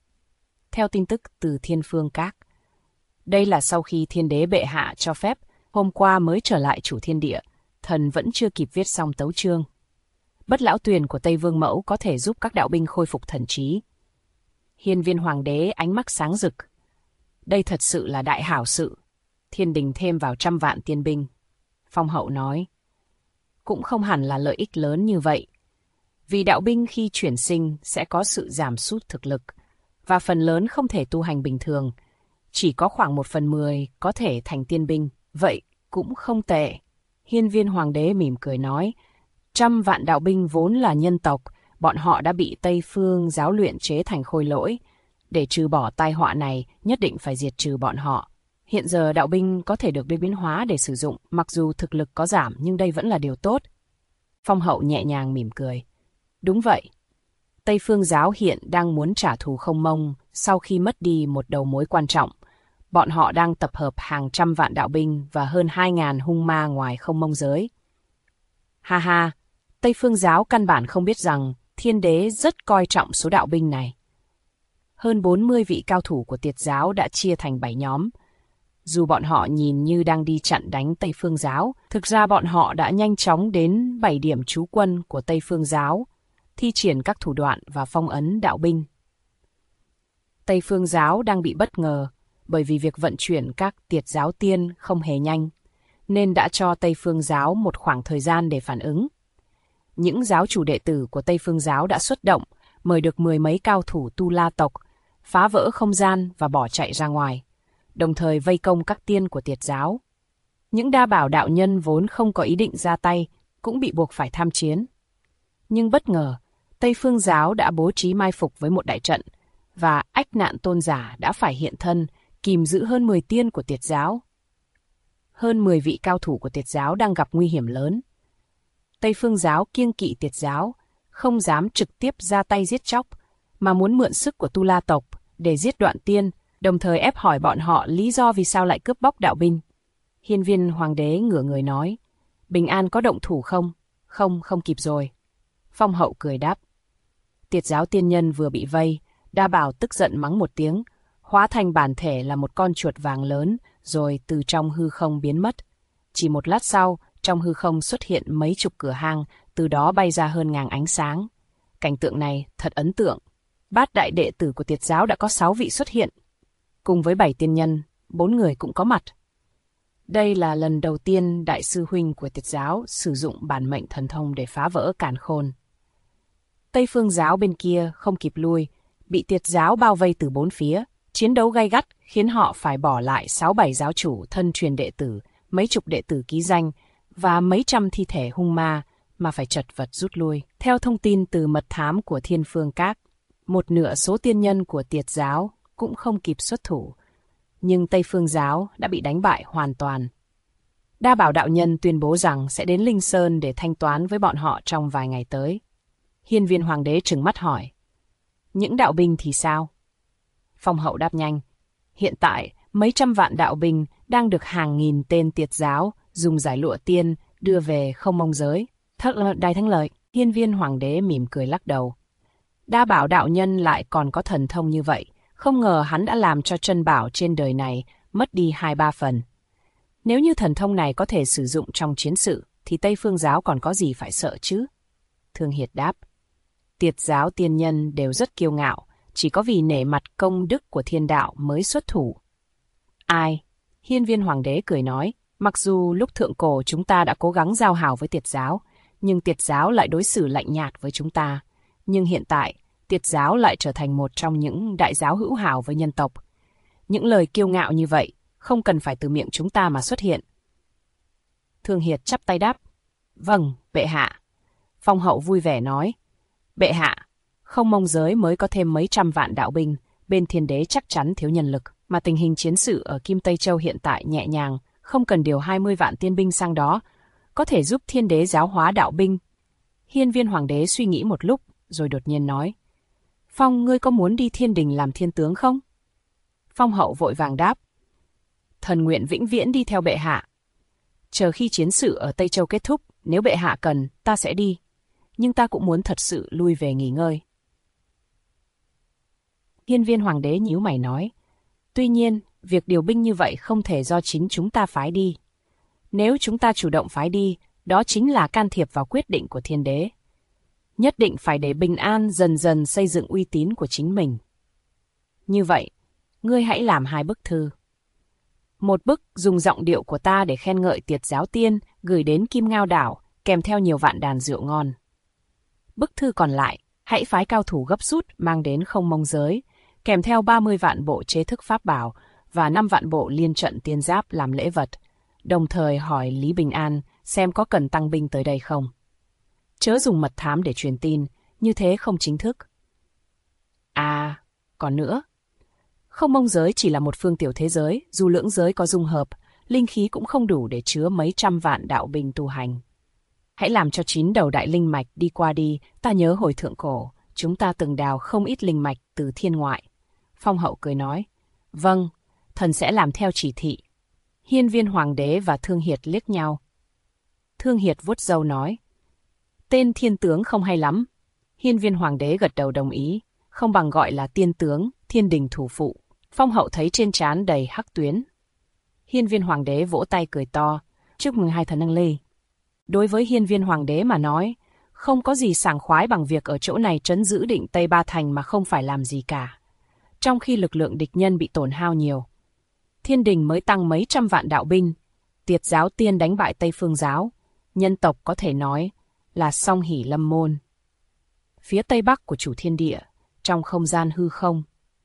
Theo tin tức từ Thiên Phương Các, đây là sau khi thiên đế bệ hạ cho phép, hôm qua mới trở lại chủ thiên địa, thần vẫn chưa kịp viết xong tấu chương. Bất lão tuyền của Tây Vương Mẫu có thể giúp các đạo binh khôi phục thần trí. Hiên Viên hoàng đế ánh mắt sáng rực. Đây thật sự là đại hảo sự. Thiên đình thêm vào 100 vạn tiên binh. Phong hậu nói. Cũng không hẳn là lợi ích lớn như vậy. Vì đạo binh khi chuyển sinh sẽ có sự giảm sút thực lực, và phần lớn không thể tu hành bình thường. Chỉ có khoảng 1/10 có thể thành tiên binh. Vậy cũng không tệ. Hiên Viên hoàng đế mỉm cười nói. 100 vạn đạo binh vốn là nhân tộc, bọn họ đã bị Tây Phương giáo luyện chế thành khôi lỗi. Để trừ bỏ tai họa này, nhất định phải diệt trừ bọn họ. Hiện giờ đạo binh có thể được biến hóa để sử dụng, mặc dù thực lực có giảm nhưng đây vẫn là điều tốt. Phong hậu nhẹ nhàng mỉm cười. Đúng vậy. Tây Phương giáo hiện đang muốn trả thù không mông sau khi mất đi một đầu mối quan trọng. Bọn họ đang tập hợp hàng trăm vạn đạo binh và hơn 2.000 hung ma ngoài không mông giới. Ha ha, Tây Phương giáo căn bản không biết rằng thiên đế rất coi trọng số đạo binh này. Hơn 40 vị cao thủ của Tiệt giáo đã chia thành 7 nhóm. Dù bọn họ nhìn như đang đi chặn đánh Tây Phương giáo, thực ra bọn họ đã nhanh chóng đến 7 điểm trú quân của Tây Phương giáo, thi triển các thủ đoạn và phong ấn đạo binh. Tây Phương giáo đang bị bất ngờ bởi vì việc vận chuyển các Tiệt giáo tiên không hề nhanh, nên đã cho Tây Phương giáo một khoảng thời gian để phản ứng. Những giáo chủ đệ tử của Tây Phương giáo đã xuất động, mời được 10 mấy cao thủ Tu La tộc, phá vỡ không gian và bỏ chạy ra ngoài, đồng thời vây công các tiên của Tiệt giáo. Những đa bảo đạo nhân vốn không có ý định ra tay, cũng bị buộc phải tham chiến. Nhưng bất ngờ, Tây Phương giáo đã bố trí mai phục với một đại trận, và Ách Nạn tôn giả đã phải hiện thân, kìm giữ hơn 10 tiên của Tiệt giáo. Hơn 10 vị cao thủ của Tiệt giáo đang gặp nguy hiểm lớn. Tây Phương giáo kiêng kỵ Tiệt giáo, không dám trực tiếp ra tay giết chóc, mà muốn mượn sức của Tu La tộc để giết Đoạn tiên, đồng thời ép hỏi bọn họ lý do vì sao lại cướp bóc đạo binh. Hiên Viên hoàng đế ngửa người nói, Bình An có động thủ không? Không kịp rồi. Phong hậu cười đáp. Tiệt giáo tiên nhân vừa bị vây, Đa Bảo tức giận mắng một tiếng, hóa thành bản thể là một con chuột vàng lớn, rồi từ trong hư không biến mất. Chỉ một lát sau, trong hư không xuất hiện mấy chục cửa hang, từ đó bay ra hơn ngàn ánh sáng. Cảnh tượng này thật ấn tượng. Bát đại đệ tử của Tiệt giáo đã có 6 vị xuất hiện. Cùng với 7 tiên nhân, 4 người cũng có mặt. Đây là lần đầu tiên đại sư huynh của Tiệt giáo sử dụng bản mệnh thần thông để phá vỡ càn khôn. Tây Phương giáo bên kia không kịp lui, bị Tiệt giáo bao vây từ 4 phía. Chiến đấu gay gắt khiến họ phải bỏ lại 6-7 giáo chủ thân truyền đệ tử, mấy chục đệ tử ký danh và mấy trăm thi thể hung ma mà phải chật vật rút lui. Theo thông tin từ mật thám của Thiên Phương Các, một nửa số tiên nhân của Tiệt giáo cũng không kịp xuất thủ. nhưng Tây Phương giáo đã bị đánh bại hoàn toàn. Đa Bảo đạo nhân tuyên bố rằng sẽ đến Linh Sơn để thanh toán với bọn họ trong vài ngày tới. Hiên Viên Hoàng đế trừng mắt hỏi, những đạo binh thì sao? Phong Hậu đáp nhanh, hiện tại mấy trăm vạn đạo binh đang được hàng nghìn tên tiệt giáo dùng giải lụa tiên đưa về Không Mông giới. Thật là đại thắng lợi. Hiên Viên Hoàng đế mỉm cười lắc đầu. Đa Bảo đạo nhân lại còn có thần thông như vậy, không ngờ hắn đã làm cho chân bảo trên đời này mất đi 2-3 phần. Nếu như thần thông này có thể sử dụng trong chiến sự, thì Tây Phương giáo còn có gì phải sợ chứ? Thương Hiệt đáp, tiệt giáo tiên nhân đều rất kiêu ngạo, chỉ có vì nể mặt công đức của thiên đạo mới xuất thủ. Ai? Hiên Viên Hoàng đế cười nói, mặc dù lúc thượng cổ chúng ta đã cố gắng giao hảo với tiệt giáo, nhưng tiệt giáo lại đối xử lạnh nhạt với chúng ta. Nhưng hiện tại, tiệt giáo lại trở thành một trong những đại giáo hữu hảo với nhân tộc. Những lời kiêu ngạo như vậy, không cần phải từ miệng chúng ta mà xuất hiện. Thương Hiệt chắp tay đáp, vâng, bệ hạ. Phong Hậu vui vẻ nói, bệ hạ, Không Mông giới mới có thêm mấy trăm vạn đạo binh, bên thiên đế chắc chắn thiếu nhân lực, mà tình hình chiến sự ở Kim Tây Châu hiện tại nhẹ nhàng, không cần điều 20 vạn tiên binh sang đó, có thể giúp thiên đế giáo hóa đạo binh. Hiên Viên Hoàng đế suy nghĩ một lúc, rồi đột nhiên nói, Phong, ngươi có muốn đi thiên đình làm thiên tướng không? Phong Hậu vội vàng đáp, thần nguyện vĩnh viễn đi theo bệ hạ. Chờ khi chiến sự ở Tây Châu kết thúc, nếu bệ hạ cần, ta sẽ đi. Nhưng ta cũng muốn thật sự lui về nghỉ ngơi. Hiên Viên Hoàng đế nhíu mày nói, tuy nhiên, việc điều binh như vậy không thể do chính chúng ta phái đi. Nếu chúng ta chủ động phái đi, đó chính là can thiệp vào quyết định của thiên đế. Nhất định phải để Bình An dần dần xây dựng uy tín của chính mình. Như vậy, ngươi hãy làm 2 bức thư. Một bức dùng giọng điệu của ta để khen ngợi tiệt giáo tiên, gửi đến Kim Ngao đảo, kèm theo nhiều vạn đàn rượu ngon. Bức thư còn lại, hãy phái cao thủ gấp rút mang đến Không Mông giới, kèm theo 30 vạn bộ chế thức pháp bảo và 5 vạn bộ liên trận tiên giáp làm lễ vật, đồng thời hỏi Lý Bình An xem có cần tăng binh tới đây không. Chớ dùng mật thám để truyền tin, như thế không chính thức. À, còn nữa. Không Mông giới chỉ là một phương tiểu thế giới, dù lưỡng giới có dung hợp, linh khí cũng không đủ để chứa mấy trăm vạn đạo binh tu hành. Hãy làm cho 9 đầu đại linh mạch đi qua đi, ta nhớ hồi thượng cổ, chúng ta từng đào không ít linh mạch từ thiên ngoại. Phong Hậu cười nói, vâng, thần sẽ làm theo chỉ thị. Hiên Viên Hoàng đế và Thương Hiệt liếc nhau. Thương Hiệt vuốt râu nói, tên thiên tướng không hay lắm. Hiên Viên Hoàng đế gật đầu đồng ý, không bằng gọi là tiên tướng, thiên đình thủ phụ. Phong Hậu thấy trên trán đầy hắc tuyến. Hiên Viên Hoàng đế vỗ tay cười to, chúc mừng hai thần nâng ly. Đối với Hiên Viên Hoàng đế mà nói, không có gì sảng khoái bằng việc ở chỗ này trấn giữ Định Tây Ba Thành mà không phải làm gì cả. Trong khi lực lượng địch nhân bị tổn hao nhiều, thiên đình mới tăng mấy trăm vạn đạo binh, tiệt giáo tiên đánh bại Tây Phương giáo, nhân tộc có thể nói là song hỷ lâm môn. Phía tây bắc của chủ thiên địa, trong không gian hư không,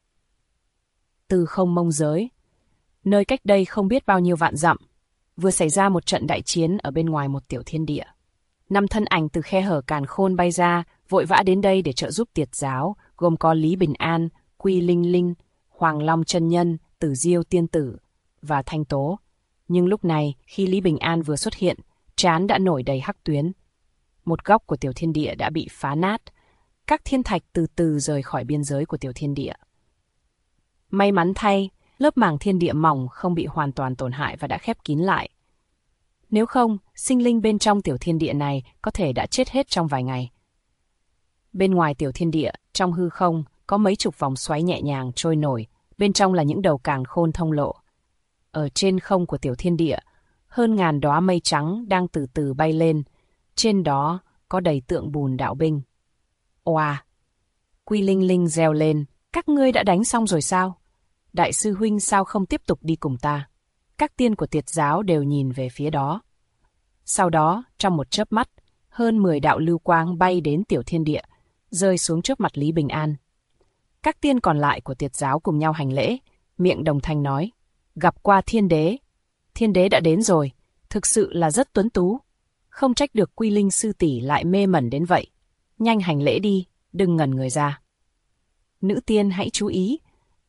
từ Không Mông giới, nơi cách đây không biết bao nhiêu vạn dặm, vừa xảy ra một trận đại chiến ở bên ngoài một tiểu thiên địa. 5 thân ảnh từ khe hở càn khôn bay ra, vội vã đến đây để trợ giúp tiệt giáo, gồm có Lý Bình An, Quy Linh Linh, Hoàng Long chân nhân, Tử Diêu tiên tử và Thanh Tố. Nhưng lúc này, khi Lý Bình An vừa xuất hiện, trán đã nổi đầy hắc tuyến. Một góc của tiểu thiên địa đã bị phá nát, các thiên thạch từ từ rời khỏi biên giới của tiểu thiên địa. May mắn thay, lớp màng thiên địa mỏng không bị hoàn toàn tổn hại và đã khép kín lại. Nếu không, sinh linh bên trong tiểu thiên địa này có thể đã chết hết trong vài ngày. Bên ngoài tiểu thiên địa, trong hư không, có mấy chục vòng xoáy nhẹ nhàng trôi nổi, bên trong là những đầu càn khôn thông lộ. Ở trên không của tiểu thiên địa, hơn ngàn đóa mây trắng đang từ từ bay lên, trên đó có đầy tượng bùn đạo binh. Oà! Quy Linh Linh reo lên, các ngươi đã đánh xong rồi sao? Đại sư huynh sao không tiếp tục đi cùng ta? Các tiên của tiệt giáo đều nhìn về phía đó. Sau đó, trong một chớp mắt, hơn 10 đạo lưu quang bay đến tiểu thiên địa, rơi xuống trước mặt Lý Bình An. Các tiên còn lại của tiệt giáo cùng nhau hành lễ, miệng đồng thanh nói, gặp qua thiên đế. Thiên đế đã đến rồi, thực sự là rất tuấn tú. Không trách được Quy Linh sư tỷ lại mê mẩn đến vậy. Nhanh hành lễ đi, đừng ngẩn người ra. Nữ tiên hãy chú ý,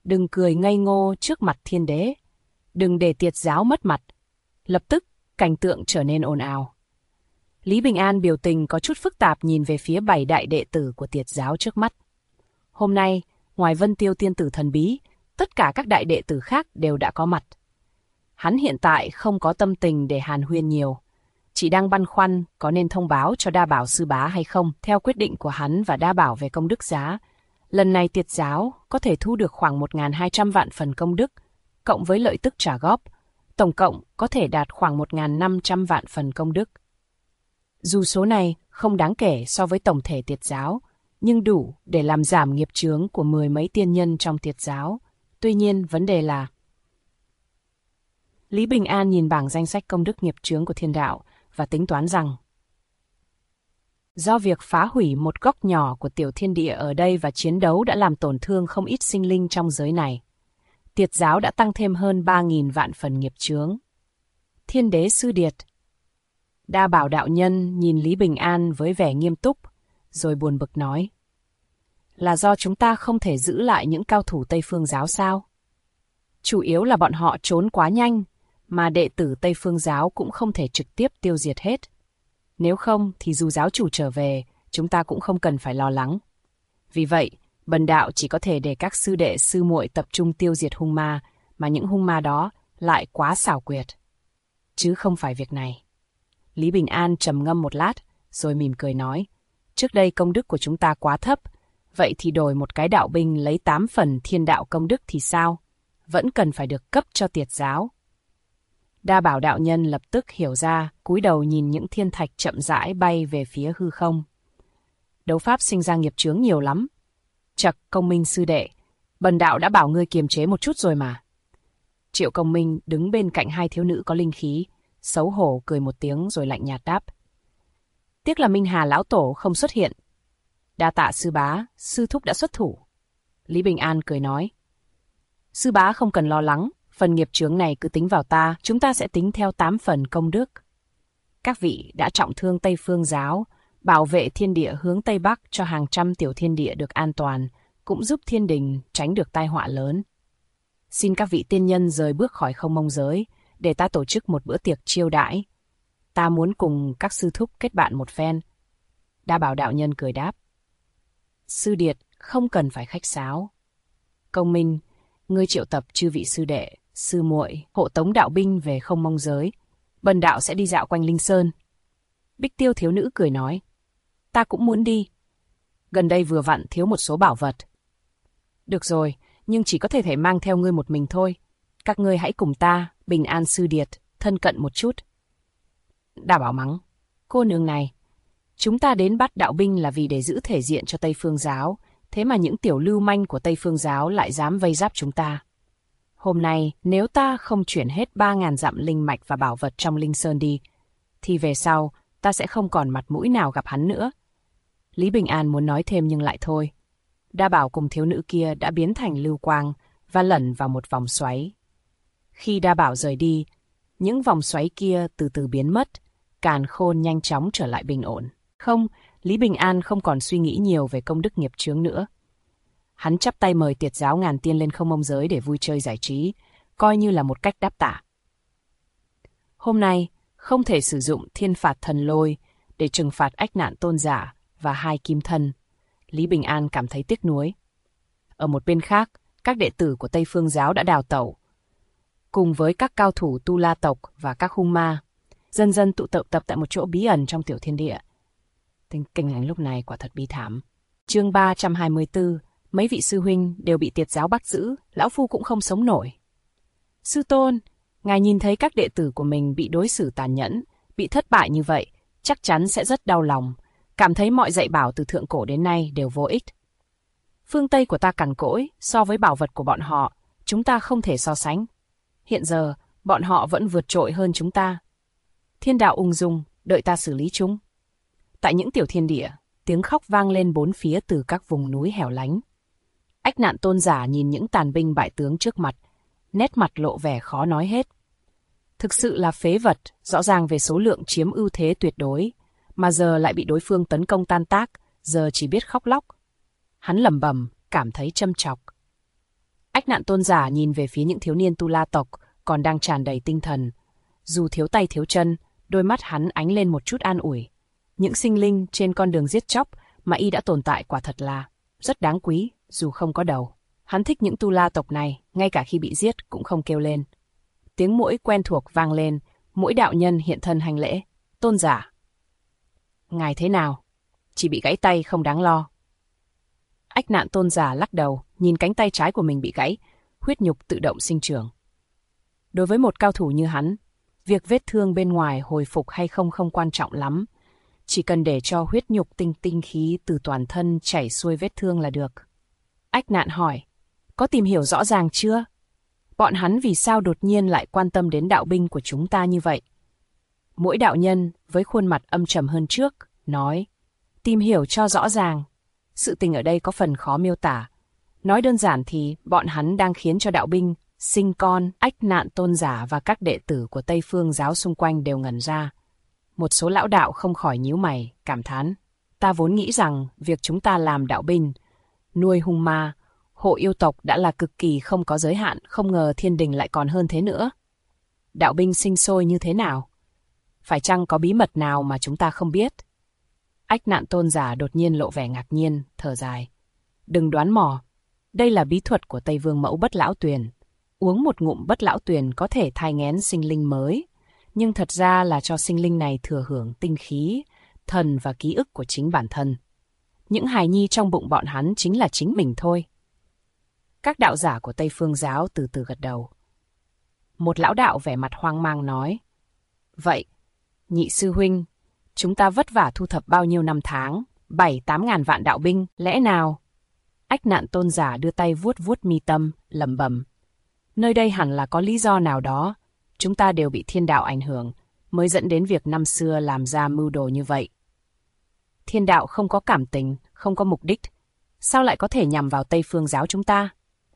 đừng cười ngây ngô trước mặt thiên đế, đừng để tiệt giáo mất mặt. Lập tức, cảnh tượng trở nên ồn ào. Lý Bình An biểu tình có chút phức tạp nhìn về phía 7 đại đệ tử của tiệt giáo trước mắt. Hôm nay, ngoài Vân Tiêu tiên tử thần bí, tất cả các đại đệ tử khác đều đã có mặt. Hắn hiện tại không có tâm tình để hàn huyên nhiều, chỉ đang băn khoăn có nên thông báo cho Đa Bảo sư bá hay không. Theo quyết định của hắn và Đa Bảo về công đức giá, lần này tiệt giáo có thể thu được khoảng 1.200 vạn phần công đức, cộng với lợi tức trả góp, tổng cộng có thể đạt khoảng 1.500 vạn phần công đức. Dù số này không đáng kể so với tổng thể tiệt giáo, nhưng đủ để làm giảm nghiệp chướng của 10 mấy tiên nhân trong tiệt giáo. Tuy nhiên, vấn đề là... Lý Bình An nhìn bảng danh sách công đức nghiệp chướng của thiên đạo và tính toán rằng do việc phá hủy một góc nhỏ của tiểu thiên địa ở đây và chiến đấu đã làm tổn thương không ít sinh linh trong giới này, tiệt giáo đã tăng thêm hơn 3.000 vạn phần nghiệp chướng. Thiên đế sư điệt. Đa Bảo đạo nhân nhìn Lý Bình An với vẻ nghiêm túc, rồi buồn bực nói. Là do chúng ta không thể giữ lại những cao thủ Tây Phương giáo sao? Chủ yếu là bọn họ trốn quá nhanh, mà đệ tử Tây Phương giáo cũng không thể trực tiếp tiêu diệt hết. Nếu không thì dù giáo chủ trở về, chúng ta cũng không cần phải lo lắng. Vì vậy, bần đạo chỉ có thể để các sư đệ sư muội tập trung tiêu diệt hung ma, mà những hung ma đó lại quá xảo quyệt. Chứ không phải việc này. Lý Bình An trầm ngâm một lát, rồi mỉm cười nói, trước đây công đức của chúng ta quá thấp, vậy thì đổi một cái đạo binh lấy 8 phần thiên đạo công đức thì sao? Vẫn cần phải được cấp cho tiệt giáo. Đa Bảo đạo nhân lập tức hiểu ra, cúi đầu nhìn những thiên thạch chậm rãi bay về phía hư không. Đấu pháp sinh ra nghiệp chướng nhiều lắm. Chậc, Công Minh sư đệ, bần đạo đã bảo ngươi kiềm chế một chút rồi mà. Triệu Công Minh đứng bên cạnh hai thiếu nữ có linh khí, xấu hổ cười một tiếng rồi lạnh nhạt đáp. Tiếc là Minh Hà lão tổ không xuất hiện. Đa tạ sư bá, sư thúc đã xuất thủ. Lý Bình An cười nói. Sư bá không cần lo lắng, phần nghiệp chướng này cứ tính vào ta, chúng ta sẽ tính theo 8 phần công đức. Các vị đã trọng thương Tây Phương giáo, bảo vệ thiên địa hướng Tây Bắc cho hàng trăm tiểu thiên địa được an toàn, cũng giúp thiên đình tránh được tai họa lớn. Xin các vị tiên nhân rời bước khỏi Không Mông giới, để ta tổ chức một bữa tiệc chiêu đãi. Ta muốn cùng các sư thúc kết bạn một phen. Đa Bảo đạo nhân cười đáp. Sư điệt, không cần phải khách sáo. Công Minh, ngươi triệu tập chư vị sư đệ, sư muội, hộ tống đạo binh về Không Mông giới. Bần đạo sẽ đi dạo quanh Linh Sơn. Bích Tiêu thiếu nữ cười nói. Ta cũng muốn đi. Gần đây vừa vặn thiếu một số bảo vật. Được rồi, nhưng chỉ có thể mang theo ngươi một mình thôi. Các ngươi hãy cùng ta, Bình An sư điệt, thân cận một chút. Đa Bảo mắng. Cô nương này, chúng ta đến bắt đạo binh là vì để giữ thể diện cho Tây Phương giáo, thế mà những tiểu lưu manh của Tây Phương giáo lại dám vây giáp chúng ta. Hôm nay, nếu ta không chuyển hết 3.000 dặm linh mạch và bảo vật trong Linh Sơn đi, thì về sau, ta sẽ không còn mặt mũi nào gặp hắn nữa. Lý Bình An muốn nói thêm nhưng lại thôi. Đa Bảo cùng thiếu nữ kia đã biến thành lưu quang và lẩn vào một vòng xoáy. Khi Đa Bảo rời đi, những vòng xoáy kia từ từ biến mất, càn khôn nhanh chóng trở lại bình ổn. Không, Lý Bình An không còn suy nghĩ nhiều về công đức nghiệp chướng nữa. Hắn chắp tay mời tiệt giáo ngàn tiên lên Không Mông giới để vui chơi giải trí, coi như là một cách đáp tạ. Hôm nay, không thể sử dụng thiên phạt thần lôi để trừng phạt Ách Nạn Tôn giả và hai kim thân. Lý Bình An cảm thấy tiếc nuối. Ở một bên khác, các đệ tử của Tây Phương giáo đã đào tẩu. Cùng với các cao thủ Tu La tộc và các hung ma, dần dần tụ tập tại một chỗ bí ẩn trong tiểu thiên địa. Tình cảnh lúc này quả thật bi thảm. Chương 324, mấy vị sư huynh đều bị tiệt giáo bắt giữ, lão phu cũng không sống nổi. Sư tôn, ngài nhìn thấy các đệ tử của mình bị đối xử tàn nhẫn, bị thất bại như vậy, chắc chắn sẽ rất đau lòng, cảm thấy mọi dạy bảo từ thượng cổ đến nay đều vô ích. Phương Tây của ta cằn cỗi, so với bảo vật của bọn họ, chúng ta không thể so sánh. Hiện giờ, bọn họ vẫn vượt trội hơn chúng ta. Thiên đạo ung dung, đợi ta xử lý chúng. Tại những tiểu thiên địa, tiếng khóc vang lên bốn phía từ các vùng núi hẻo lánh. Ách Nạn Tôn giả nhìn những tàn binh bại tướng trước mặt, nét mặt lộ vẻ khó nói hết. Thực sự là phế vật, rõ ràng về số lượng chiếm ưu thế tuyệt đối, mà giờ lại bị đối phương tấn công tan tác, giờ chỉ biết khóc lóc. Hắn lẩm bẩm, cảm thấy châm chọc. Ách Nạn Tôn giả nhìn về phía những thiếu niên Tu La tộc còn đang tràn đầy tinh thần. Dù thiếu tay thiếu chân, đôi mắt hắn ánh lên một chút an ủi. Những sinh linh trên con đường giết chóc mà y đã tồn tại quả thật là rất đáng quý, dù không có đầu. Hắn thích những Tu La tộc này, ngay cả khi bị giết cũng không kêu lên. Tiếng muỗi quen thuộc vang lên, mỗi đạo nhân hiện thân hành lễ. Tôn giả. Ngài thế nào? Chỉ bị gãy tay không đáng lo. Ách Nạn Tôn giả lắc đầu, nhìn cánh tay trái của mình bị gãy, huyết nhục tự động sinh trưởng. Đối với một cao thủ như hắn, việc vết thương bên ngoài hồi phục hay không không quan trọng lắm. Chỉ cần để cho huyết nhục tinh khí từ toàn thân chảy xuôi vết thương là được. Ách Nạn hỏi, có tìm hiểu rõ ràng chưa? Bọn hắn vì sao đột nhiên lại quan tâm đến đạo binh của chúng ta như vậy? Mỗi đạo nhân với khuôn mặt âm trầm hơn trước, nói, tìm hiểu cho rõ ràng. Sự tình ở đây có phần khó miêu tả. Nói đơn giản thì bọn hắn đang khiến cho đạo binh sinh con. Ách Nạn Tôn giả và các đệ tử của Tây Phương giáo xung quanh đều ngẩn ra. Một số lão đạo không khỏi nhíu mày, cảm thán. Ta vốn nghĩ rằng việc chúng ta làm đạo binh, nuôi hung ma, hộ yêu tộc đã là cực kỳ không có giới hạn, không ngờ thiên đình lại còn hơn thế nữa. Đạo binh sinh sôi như thế nào? Phải chăng có bí mật nào mà chúng ta không biết? Ách Nạn Tôn giả đột nhiên lộ vẻ ngạc nhiên, thở dài. Đừng đoán mò, đây là bí thuật của Tây Vương mẫu Bất Lão Tuyền. Uống một ngụm Bất Lão Tuyền có thể thai nghén sinh linh mới, nhưng thật ra là cho sinh linh này thừa hưởng tinh khí, thần và ký ức của chính bản thân. Những hài nhi trong bụng bọn hắn chính là chính mình thôi. Các đạo giả của Tây Phương giáo từ từ gật đầu. Một lão đạo vẻ mặt hoang mang nói, vậy, nhị sư huynh, chúng ta vất vả thu thập bao nhiêu năm tháng, 7-8 ngàn vạn đạo binh, lẽ nào? Ách Nạn Tôn giả đưa tay vuốt vuốt mi tâm, lẩm bẩm. Nơi đây hẳn là có lý do nào đó, chúng ta đều bị thiên đạo ảnh hưởng, mới dẫn đến việc năm xưa làm ra mưu đồ như vậy. Thiên đạo không có cảm tình, không có mục đích, sao lại có thể nhằm vào Tây Phương giáo chúng ta?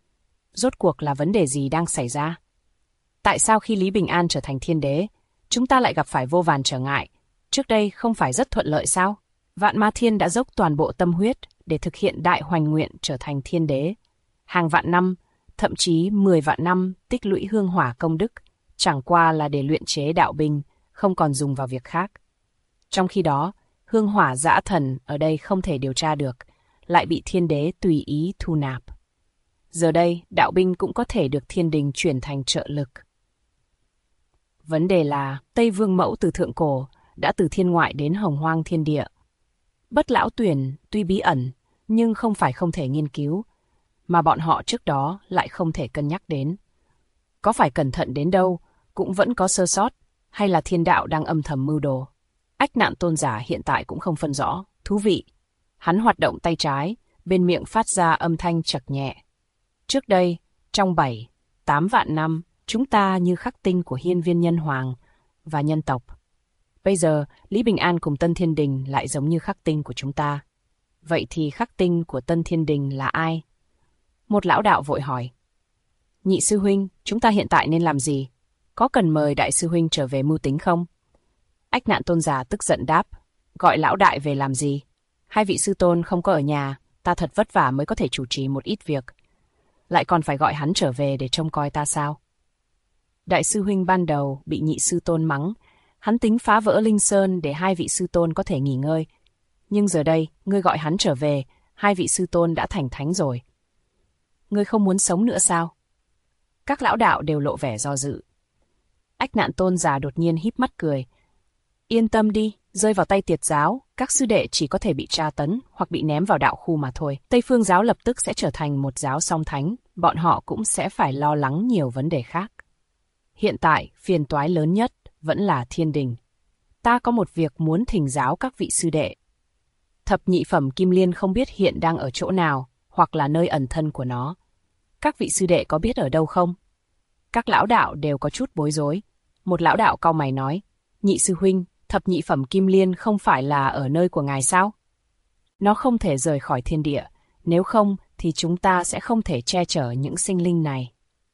Rốt cuộc là vấn đề gì đang xảy ra? Tại sao khi Lý Bình An trở thành thiên đế, chúng ta lại gặp phải vô vàn trở ngại? Trước đây không phải rất thuận lợi sao? Vạn Ma Thiên đã dốc toàn bộ tâm huyết để thực hiện đại hoành nguyện trở thành thiên đế. Hàng vạn năm, thậm chí 10 vạn năm tích lũy hương hỏa công đức, chẳng qua là để luyện chế đạo binh, không còn dùng vào việc khác. Trong khi đó, hương hỏa dã thần ở đây không thể điều tra được, lại bị thiên đế tùy ý thu nạp. Giờ đây, đạo binh cũng có thể được thiên đình chuyển thành trợ lực. Vấn đề là, Tây Vương mẫu từ thượng cổ đã từ thiên ngoại đến hồng hoang thiên địa. Bất Lão Tuyền tuy bí ẩn, nhưng không phải không thể nghiên cứu, mà bọn họ trước đó lại không thể cân nhắc đến. Có phải cẩn thận đến đâu, cũng vẫn có sơ sót, hay là thiên đạo đang âm thầm mưu đồ. Ách Nạn Tôn giả hiện tại cũng không phân rõ. Thú vị. Hắn hoạt động tay trái, bên miệng phát ra âm thanh chậc nhẹ. Trước đây, trong 7-8 vạn năm, chúng ta như khắc tinh của hiên viên nhân hoàng và nhân tộc. Bây giờ, Lý Bình An cùng Tân Thiên Đình lại giống như khắc tinh của chúng ta. Vậy thì khắc tinh của Tân Thiên Đình là ai? Một lão đạo vội hỏi. Nhị sư huynh, chúng ta hiện tại nên làm gì? Có cần mời đại sư huynh trở về mưu tính không? Ách Nạn Tôn giả tức giận đáp. Gọi lão đại về làm gì? Hai vị sư tôn không có ở nhà, ta thật vất vả mới có thể chủ trì một ít việc. Lại còn phải gọi hắn trở về để trông coi ta sao? Đại sư huynh ban đầu bị nhị sư tôn mắng, hắn tính phá vỡ Linh Sơn để hai vị sư tôn có thể nghỉ ngơi. Nhưng giờ đây, ngươi gọi hắn trở về, hai vị sư tôn đã thành thánh rồi. Ngươi không muốn sống nữa sao? Các lão đạo đều lộ vẻ do dự. Ách Nạn Tôn giả đột nhiên híp mắt cười. Yên tâm đi, rơi vào tay Tiệt giáo, các sư đệ chỉ có thể bị tra tấn hoặc bị ném vào đạo khu mà thôi. Tây Phương giáo lập tức sẽ trở thành một giáo song thánh, bọn họ cũng sẽ phải lo lắng nhiều vấn đề khác. Hiện tại, phiền toái lớn nhất vẫn là thiên đình. Ta có một việc muốn thỉnh giáo các vị sư đệ. Thập nhị phẩm Kim Liên không biết hiện đang ở chỗ nào, hoặc là nơi ẩn thân của nó. Các vị sư đệ có biết ở đâu không? Các lão đạo đều có chút bối rối. Một lão đạo cau mày nói, nhị sư huynh, thập nhị phẩm Kim Liên không phải là ở nơi của ngài sao? Nó không thể rời khỏi thiên địa, nếu không thì chúng ta sẽ không thể che chở những sinh linh này.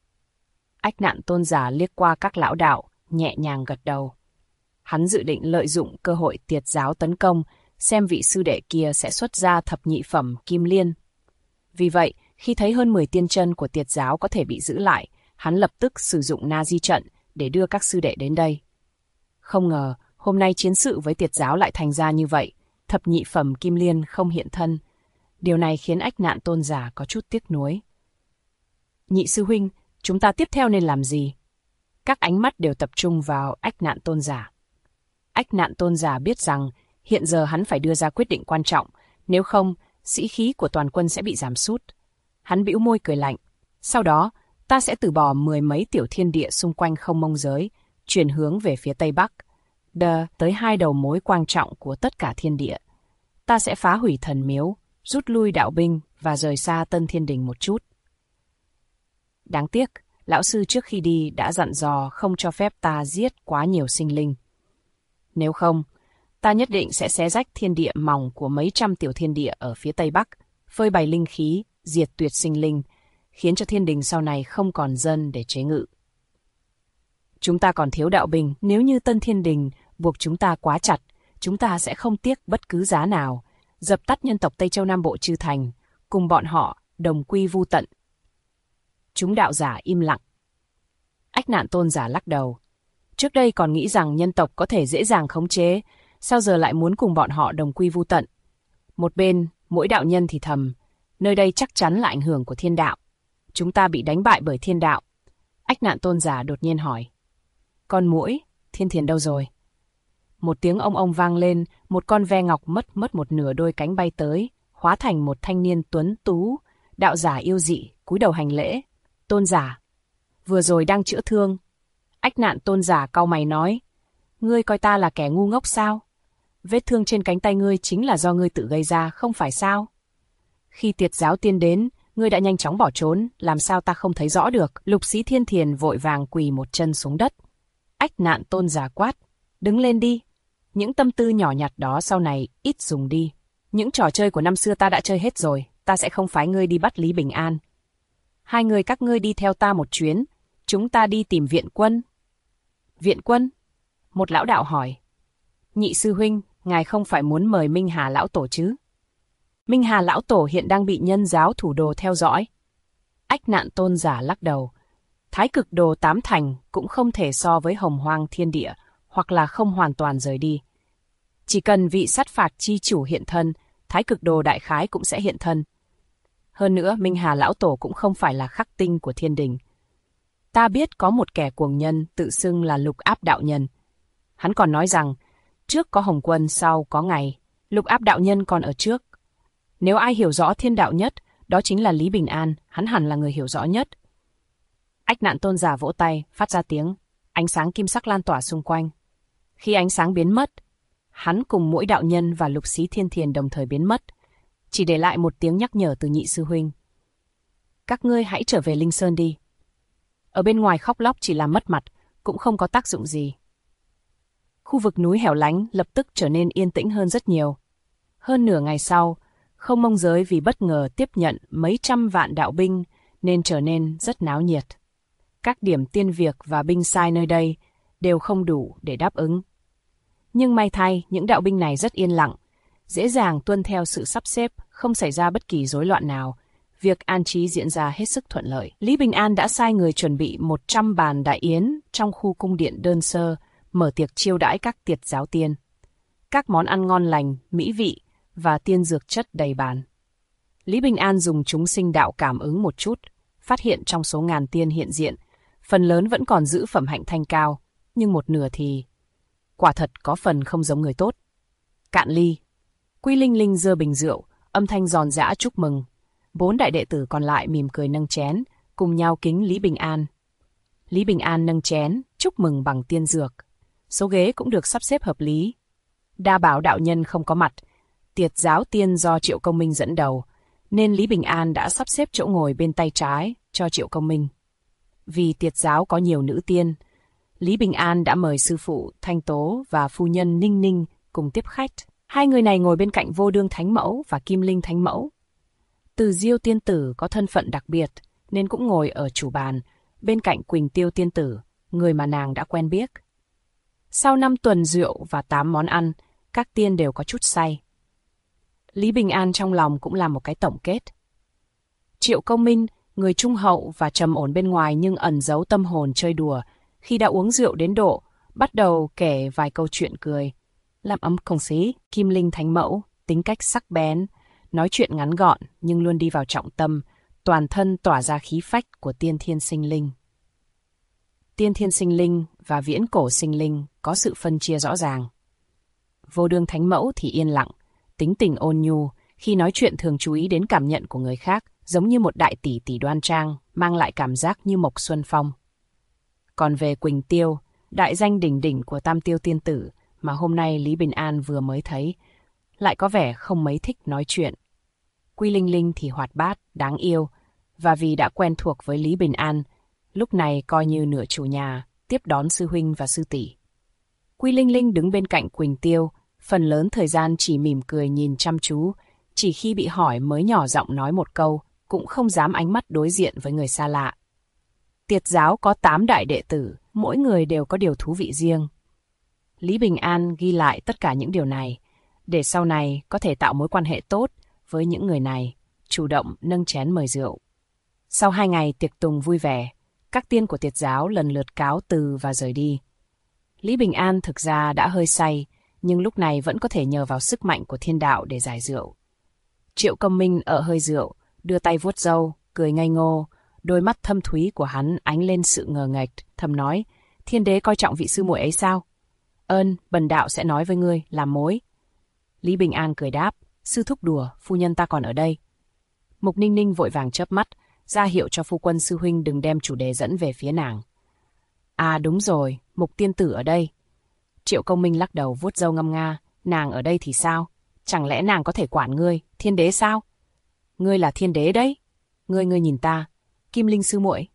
Ách Nạn Tôn giả liếc qua các lão đạo, nhẹ nhàng gật đầu. Hắn dự định lợi dụng cơ hội Tiệt giáo tấn công, xem vị sư đệ kia sẽ xuất ra thập nhị phẩm Kim Liên. Vì vậy, Khi thấy hơn 10 tiên chân của Tiệt giáo có thể bị giữ lại, hắn lập tức sử dụng Na Di trận để đưa các sư đệ đến đây. Không ngờ, hôm nay chiến sự với Tiệt giáo lại thành ra như vậy, thập nhị phẩm Kim Liên không hiện thân. Điều này khiến Ách Nạn Tôn giả có chút tiếc nuối. Nhị sư huynh, chúng ta tiếp theo nên làm gì? Các ánh mắt đều tập trung vào Ách Nạn Tôn giả. Ách Nạn Tôn giả biết rằng hiện giờ hắn phải đưa ra quyết định quan trọng, nếu không, sĩ khí của toàn quân sẽ bị giảm sút. Hắn bĩu môi cười lạnh. Sau đó, ta sẽ từ bỏ 10 mấy tiểu thiên địa xung quanh Không Mông giới, chuyển hướng về phía Tây Bắc, tới 2 đầu mối quan trọng của tất cả thiên địa. Ta sẽ phá hủy thần miếu, rút lui đạo binh và rời xa Tân Thiên Đình một chút. Đáng tiếc, lão sư trước khi đi đã dặn dò không cho phép ta giết quá nhiều sinh linh. Nếu không, ta nhất định sẽ xé rách thiên địa mỏng của mấy trăm tiểu thiên địa ở phía Tây Bắc, phơi bày linh khí, diệt tuyệt sinh linh, khiến cho thiên đình sau này không còn dân để chế ngự. Chúng ta còn thiếu đạo binh, nếu như Tân Thiên Đình buộc chúng ta quá chặt, chúng ta sẽ không tiếc bất cứ giá nào, dập tắt nhân tộc Tây Châu Nam Bộ chư thành, cùng bọn họ đồng quy vu tận. Chúng đạo giả im lặng. Ách Nạn Tôn giả lắc đầu. Trước đây còn nghĩ rằng nhân tộc có thể dễ dàng khống chế, sao giờ lại muốn cùng bọn họ đồng quy vu tận? Một bên, mỗi đạo nhân thì thầm, nơi đây chắc chắn là ảnh hưởng của thiên đạo. Chúng ta bị đánh bại bởi thiên đạo. Ách Nạn Tôn giả đột nhiên hỏi. Con muỗi, Thiên Thiền đâu rồi? Một tiếng ông vang lên, một con ve ngọc mất một nửa đôi cánh bay tới, hóa thành một thanh niên tuấn tú, đạo giả yêu dị, cúi đầu hành lễ. Tôn giả, vừa rồi đang chữa thương. Ách Nạn Tôn giả cau mày nói, ngươi coi ta là kẻ ngu ngốc sao? Vết thương trên cánh tay ngươi chính là do ngươi tự gây ra, không phải sao? Khi Tiệt giáo tiên đến, ngươi đã nhanh chóng bỏ trốn, làm sao ta không thấy rõ được? Lục Sĩ Thiên Thiền vội vàng quỳ một chân xuống đất. Ách Nạn Tôn giả quát, đứng lên đi. Những tâm tư nhỏ nhặt đó sau này ít dùng đi. Những trò chơi của năm xưa ta đã chơi hết rồi, ta sẽ không phái ngươi đi bắt Lý Bình An. 2 người các ngươi đi theo ta một chuyến, chúng ta đi tìm viện quân. Viện quân? Một lão đạo hỏi. Nhị sư huynh, ngài không phải muốn mời Minh Hà lão tổ chứ? Minh Hà lão tổ hiện đang bị nhân giáo thủ đồ theo dõi. Ách Nạn Tôn giả lắc đầu. Thái cực đồ 8 thành cũng không thể so với Hồng Hoang thiên địa, hoặc là không hoàn toàn rời đi. Chỉ cần vị sát phạt chi chủ hiện thân, thái cực đồ đại khái cũng sẽ hiện thân. Hơn nữa, Minh Hà lão tổ cũng không phải là khắc tinh của thiên đình. Ta biết có một kẻ cuồng nhân tự xưng là Lục Áp đạo nhân. Hắn còn nói rằng, trước có Hồng Quân, sau có ngày, Lục Áp đạo nhân còn ở trước. Nếu ai hiểu rõ thiên đạo nhất, đó chính là Lý Bình An, hắn hẳn là người hiểu rõ nhất. Ách Nạn Tôn giả vỗ tay, phát ra tiếng, ánh sáng kim sắc lan tỏa xung quanh. Khi ánh sáng biến mất, hắn cùng mỗi đạo nhân và Lục Sĩ Thiên Thiền đồng thời biến mất, chỉ để lại một tiếng nhắc nhở từ nhị sư huynh. Các ngươi hãy trở về Linh Sơn đi. Ở bên ngoài khóc lóc chỉ làm mất mặt, cũng không có tác dụng gì. Khu vực núi hẻo lánh lập tức trở nên yên tĩnh hơn rất nhiều. Hơn nửa ngày sau, Không Mông giới vì bất ngờ tiếp nhận mấy trăm vạn đạo binh nên trở nên rất náo nhiệt. Các điểm tiên việc và binh sai nơi đây đều không đủ để đáp ứng. Nhưng may thay, những đạo binh này rất yên lặng, dễ dàng tuân theo sự sắp xếp, không xảy ra bất kỳ rối loạn nào. Việc an trí diễn ra hết sức thuận lợi. Lý Bình An đã sai người chuẩn bị 100 bàn đại yến trong khu cung điện đơn sơ, mở tiệc chiêu đãi các Tiệt giáo tiên. Các món ăn ngon lành, mỹ vị và tiên dược chất đầy bàn. Lý Bình An dùng chúng sinh đạo cảm ứng một chút, phát hiện trong số ngàn tiên hiện diện, phần lớn vẫn còn giữ phẩm hạnh thanh cao, nhưng một nửa thì quả thật có phần không giống người tốt. Cạn ly. Quy Linh Linh giơ bình rượu, âm thanh giòn giã chúc mừng. 4 đại đệ tử còn lại mỉm cười nâng chén, cùng nhau kính Lý Bình An. Lý Bình An nâng chén, chúc mừng bằng tiên dược. Số ghế cũng được sắp xếp hợp lý. Đa Bảo đạo nhân không có mặt, Tiệt giáo tiên do Triệu Công Minh dẫn đầu, nên Lý Bình An đã sắp xếp chỗ ngồi bên tay trái cho Triệu Công Minh. Vì Tiệt giáo có nhiều nữ tiên, Lý Bình An đã mời sư phụ Thanh Tố và phu nhân Ninh Ninh cùng tiếp khách. 2 người này ngồi bên cạnh Vô Đương Thánh Mẫu và Kim Linh Thánh Mẫu. Từ Diêu tiên tử có thân phận đặc biệt nên cũng ngồi ở chủ bàn, bên cạnh Quỳnh Tiêu tiên tử, người mà nàng đã quen biết. Sau 5 tuần rượu và 8 món ăn, các tiên đều có chút say. Lý Bình An trong lòng cũng làm một cái tổng kết. Triệu Công Minh, người trung hậu và trầm ổn bên ngoài nhưng ẩn giấu tâm hồn chơi đùa, khi đã uống rượu đến độ, bắt đầu kể vài câu chuyện cười. Làm ấm công sĩ, Kim Linh thánh mẫu, tính cách sắc bén, nói chuyện ngắn gọn nhưng luôn đi vào trọng tâm, toàn thân tỏa ra khí phách của tiên thiên sinh linh. Tiên thiên sinh linh và viễn cổ sinh linh có sự phân chia rõ ràng. Vô đương thánh mẫu thì yên lặng, tính tình ôn nhu, khi nói chuyện thường chú ý đến cảm nhận của người khác, giống như một đại tỷ tỷ đoan trang, mang lại cảm giác như Mộc Xuân Phong. Còn về Quỳnh Tiêu, đại danh đỉnh đỉnh của Tam Tiêu Tiên Tử mà hôm nay Lý Bình An vừa mới thấy, lại có vẻ không mấy thích nói chuyện. Quy Linh Linh thì hoạt bát, đáng yêu, và vì đã quen thuộc với Lý Bình An, lúc này coi như nửa chủ nhà, tiếp đón sư huynh và sư tỷ. Quy Linh Linh đứng bên cạnh Quỳnh Tiêu, phần lớn thời gian chỉ mỉm cười nhìn chăm chú, chỉ khi bị hỏi mới nhỏ giọng nói một câu, cũng không dám ánh mắt đối diện với người xa lạ. Tiệt giáo có 8 đại đệ tử, mỗi người đều có điều thú vị riêng. Lý Bình An ghi lại tất cả những điều này, để sau này có thể tạo mối quan hệ tốt với những người này, chủ động nâng chén mời rượu. Sau 2 ngày tiệc tùng vui vẻ, các tiên của tiệt giáo lần lượt cáo từ và rời đi. Lý Bình An thực ra đã hơi say, nhưng lúc này vẫn có thể nhờ vào sức mạnh của thiên đạo để giải rượu. Triệu Công Minh ở hơi rượu, đưa tay vuốt râu, cười ngây ngô, đôi mắt thâm thúy của hắn ánh lên sự ngờ nghệch, thầm nói, thiên đế coi trọng vị sư muội ấy sao? Bần đạo sẽ nói với ngươi, làm mối. Lý Bình An cười đáp, sư thúc đùa, phu nhân ta còn ở đây. Mục Ninh Ninh vội vàng chớp mắt, ra hiệu cho phu quân sư huynh đừng đem chủ đề dẫn về phía nàng. À đúng rồi, Mục tiên tử ở đây. Triệu Công Minh lắc đầu vuốt râu ngâm nga, nàng ở đây thì sao? Chẳng lẽ nàng có thể quản ngươi, thiên đế sao? Ngươi là thiên đế đấy. Ngươi nhìn ta. Kim Linh sư muội.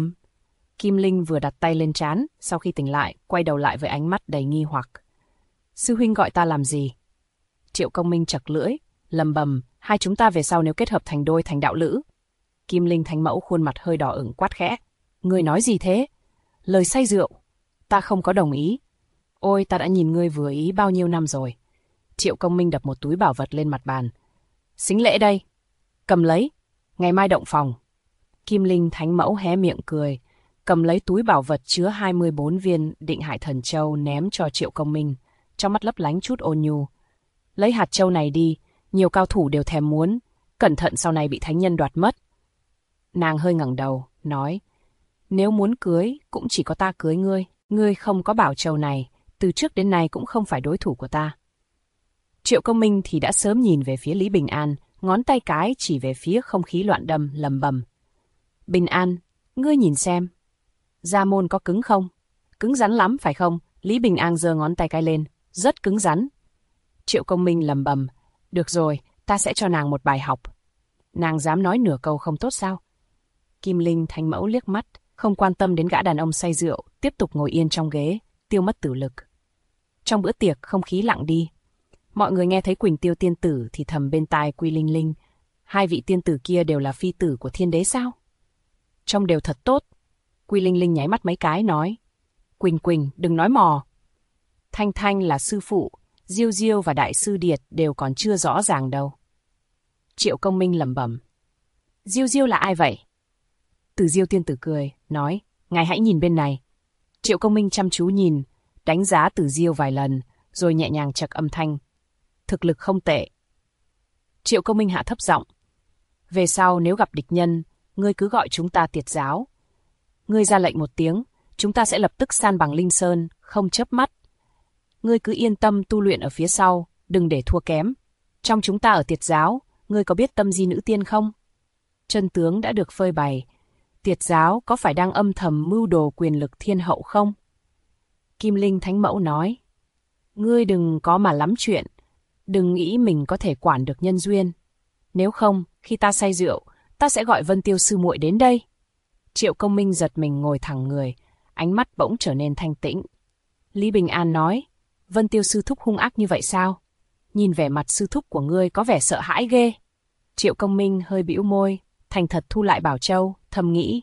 Kim Linh vừa đặt tay lên trán, sau khi tỉnh lại, quay đầu lại với ánh mắt đầy nghi hoặc. Sư huynh gọi ta làm gì? Triệu Công Minh chật lưỡi, lầm bầm, hai chúng ta về sau nếu kết hợp thành đôi thành đạo lữ. Kim Linh thánh mẫu khuôn mặt hơi đỏ ửng quát khẽ. Ngươi nói gì thế? Lời say rượu. Ta không có đồng ý. Ôi, ta đã nhìn ngươi vừa ý bao nhiêu năm rồi. Triệu Công Minh đập một túi bảo vật lên mặt bàn. Xính lễ đây. Cầm lấy. Ngày mai động phòng. Kim Linh thánh mẫu hé miệng cười, cầm lấy túi bảo vật chứa 24 viên Định Hải Thần Châu ném cho Triệu Công Minh, trong mắt lấp lánh chút ôn nhu. Lấy hạt châu này đi, nhiều cao thủ đều thèm muốn, cẩn thận sau này bị thánh nhân đoạt mất. Nàng hơi ngẩng đầu, nói, nếu muốn cưới, cũng chỉ có ta cưới ngươi. Ngươi không có bảo châu này, từ trước đến nay cũng không phải đối thủ của ta. Triệu Công Minh thì đã sớm nhìn về phía Lý Bình An, ngón tay cái chỉ về phía không khí loạn đâm, lầm bầm. Bình An, ngươi nhìn xem. Gia môn có cứng không? Cứng rắn lắm phải không? Lý Bình An giơ ngón tay cái lên, rất cứng rắn. Triệu Công Minh lầm bầm, được rồi, ta sẽ cho nàng một bài học. Nàng dám nói nửa câu không tốt sao? Kim Linh thánh mẫu liếc mắt, không quan tâm đến gã đàn ông say rượu, tiếp tục ngồi yên trong ghế, tiêu mất tử lực. Trong bữa tiệc không khí lặng đi. Mọi người nghe thấy Quỳnh Tiêu tiên tử thì thầm bên tai Quy Linh Linh, hai vị tiên tử kia đều là phi tử của thiên đế sao? Trông đều thật tốt. Quy Linh Linh nháy mắt mấy cái nói, Quỳnh, đừng nói mò. Thanh Thanh là sư phụ, Diêu Diêu và đại sư Điệt đều còn chưa rõ ràng đâu. Triệu Công Minh lẩm bẩm, Diêu Diêu là ai vậy? Từ Diêu tiên tử cười, nói, ngài hãy nhìn bên này. Triệu Công Minh chăm chú nhìn, đánh giá Từ Diêu vài lần, rồi nhẹ nhàng chậc âm thanh. Thực lực không tệ. Triệu Công Minh hạ thấp giọng, về sau nếu gặp địch nhân, ngươi cứ gọi chúng ta tiệt giáo. Ngươi ra lệnh một tiếng, chúng ta sẽ lập tức san bằng Linh Sơn, không chớp mắt. Ngươi cứ yên tâm tu luyện ở phía sau, đừng để thua kém. Trong chúng ta ở tiệt giáo, ngươi có biết tâm di nữ tiên không? Chân tướng đã được phơi bày. Tiệt giáo có phải đang âm thầm mưu đồ quyền lực thiên hậu không? Kim Linh thánh mẫu nói, ngươi đừng có mà lắm chuyện, đừng nghĩ mình có thể quản được nhân duyên. Nếu không, khi ta say rượu, ta sẽ gọi Vân Tiêu sư muội đến đây. Triệu Công Minh giật mình ngồi thẳng người, ánh mắt bỗng trở nên thanh tĩnh. Lý Bình An nói, Vân Tiêu sư thúc hung ác như vậy sao? Nhìn vẻ mặt sư thúc của ngươi có vẻ sợ hãi ghê. Triệu Công Minh hơi bĩu môi, thành thật thu lại bảo châu, thầm nghĩ.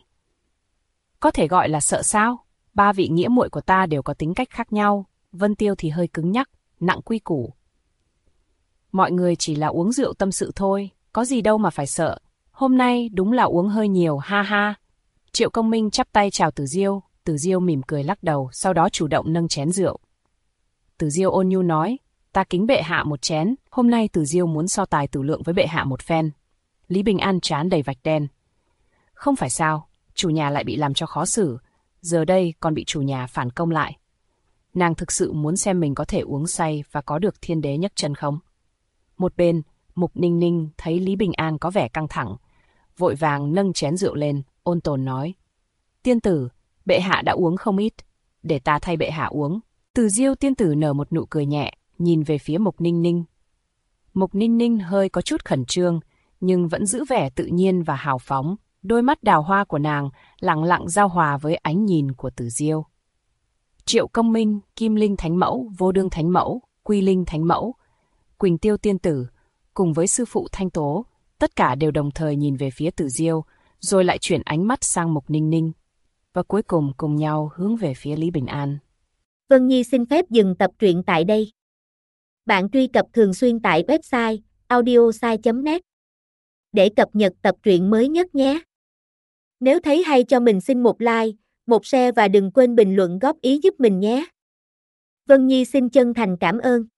Có thể gọi là sợ sao? Ba vị nghĩa muội của ta đều có tính cách khác nhau, Vân Tiêu thì hơi cứng nhắc, nặng quy củ. Mọi người chỉ là uống rượu tâm sự thôi, có gì đâu mà phải sợ. Hôm nay đúng là uống hơi nhiều, ha ha. Triệu Công Minh chắp tay chào Tử Diêu mỉm cười lắc đầu, sau đó chủ động nâng chén rượu. Tử Diêu ôn nhu nói, ta kính bệ hạ một chén, hôm nay Tử Diêu muốn so tài tử lượng với bệ hạ một phen. Lý Bình An trán đầy vạch đen. Không phải sao, chủ nhà lại bị làm cho khó xử, giờ đây còn bị chủ nhà phản công lại. Nàng thực sự muốn xem mình có thể uống say và có được thiên đế nhấc chân không? Một bên, Mục Ninh Ninh thấy Lý Bình An có vẻ căng thẳng, vội vàng nâng chén rượu lên, ôn tồn nói. Tiên tử, bệ hạ đã uống không ít, để ta thay bệ hạ uống. Từ Diêu tiên tử nở một nụ cười nhẹ, nhìn về phía Mục Ninh Ninh. Mục Ninh Ninh hơi có chút khẩn trương, nhưng vẫn giữ vẻ tự nhiên và hào phóng. Đôi mắt đào hoa của nàng lặng lặng giao hòa với ánh nhìn của Từ Diêu. Triệu Công Minh, Kim Linh Thánh Mẫu, Vô Đương Thánh Mẫu, Quy Linh Thánh Mẫu, Quỳnh Tiêu Tiên Tử, cùng với sư phụ Thanh Tố, tất cả đều đồng thời nhìn về phía Từ Diêu, rồi lại chuyển ánh mắt sang Mục Ninh Ninh, và cuối cùng cùng nhau hướng về phía Lý Bình An. Vân Nhi xin phép dừng tập truyện tại đây. Bạn truy cập thường xuyên tại website audiosai.net để cập nhật tập truyện mới nhất nhé. Nếu thấy hay cho mình xin một like, một share và đừng quên bình luận góp ý giúp mình nhé. Vân Nhi xin chân thành cảm ơn.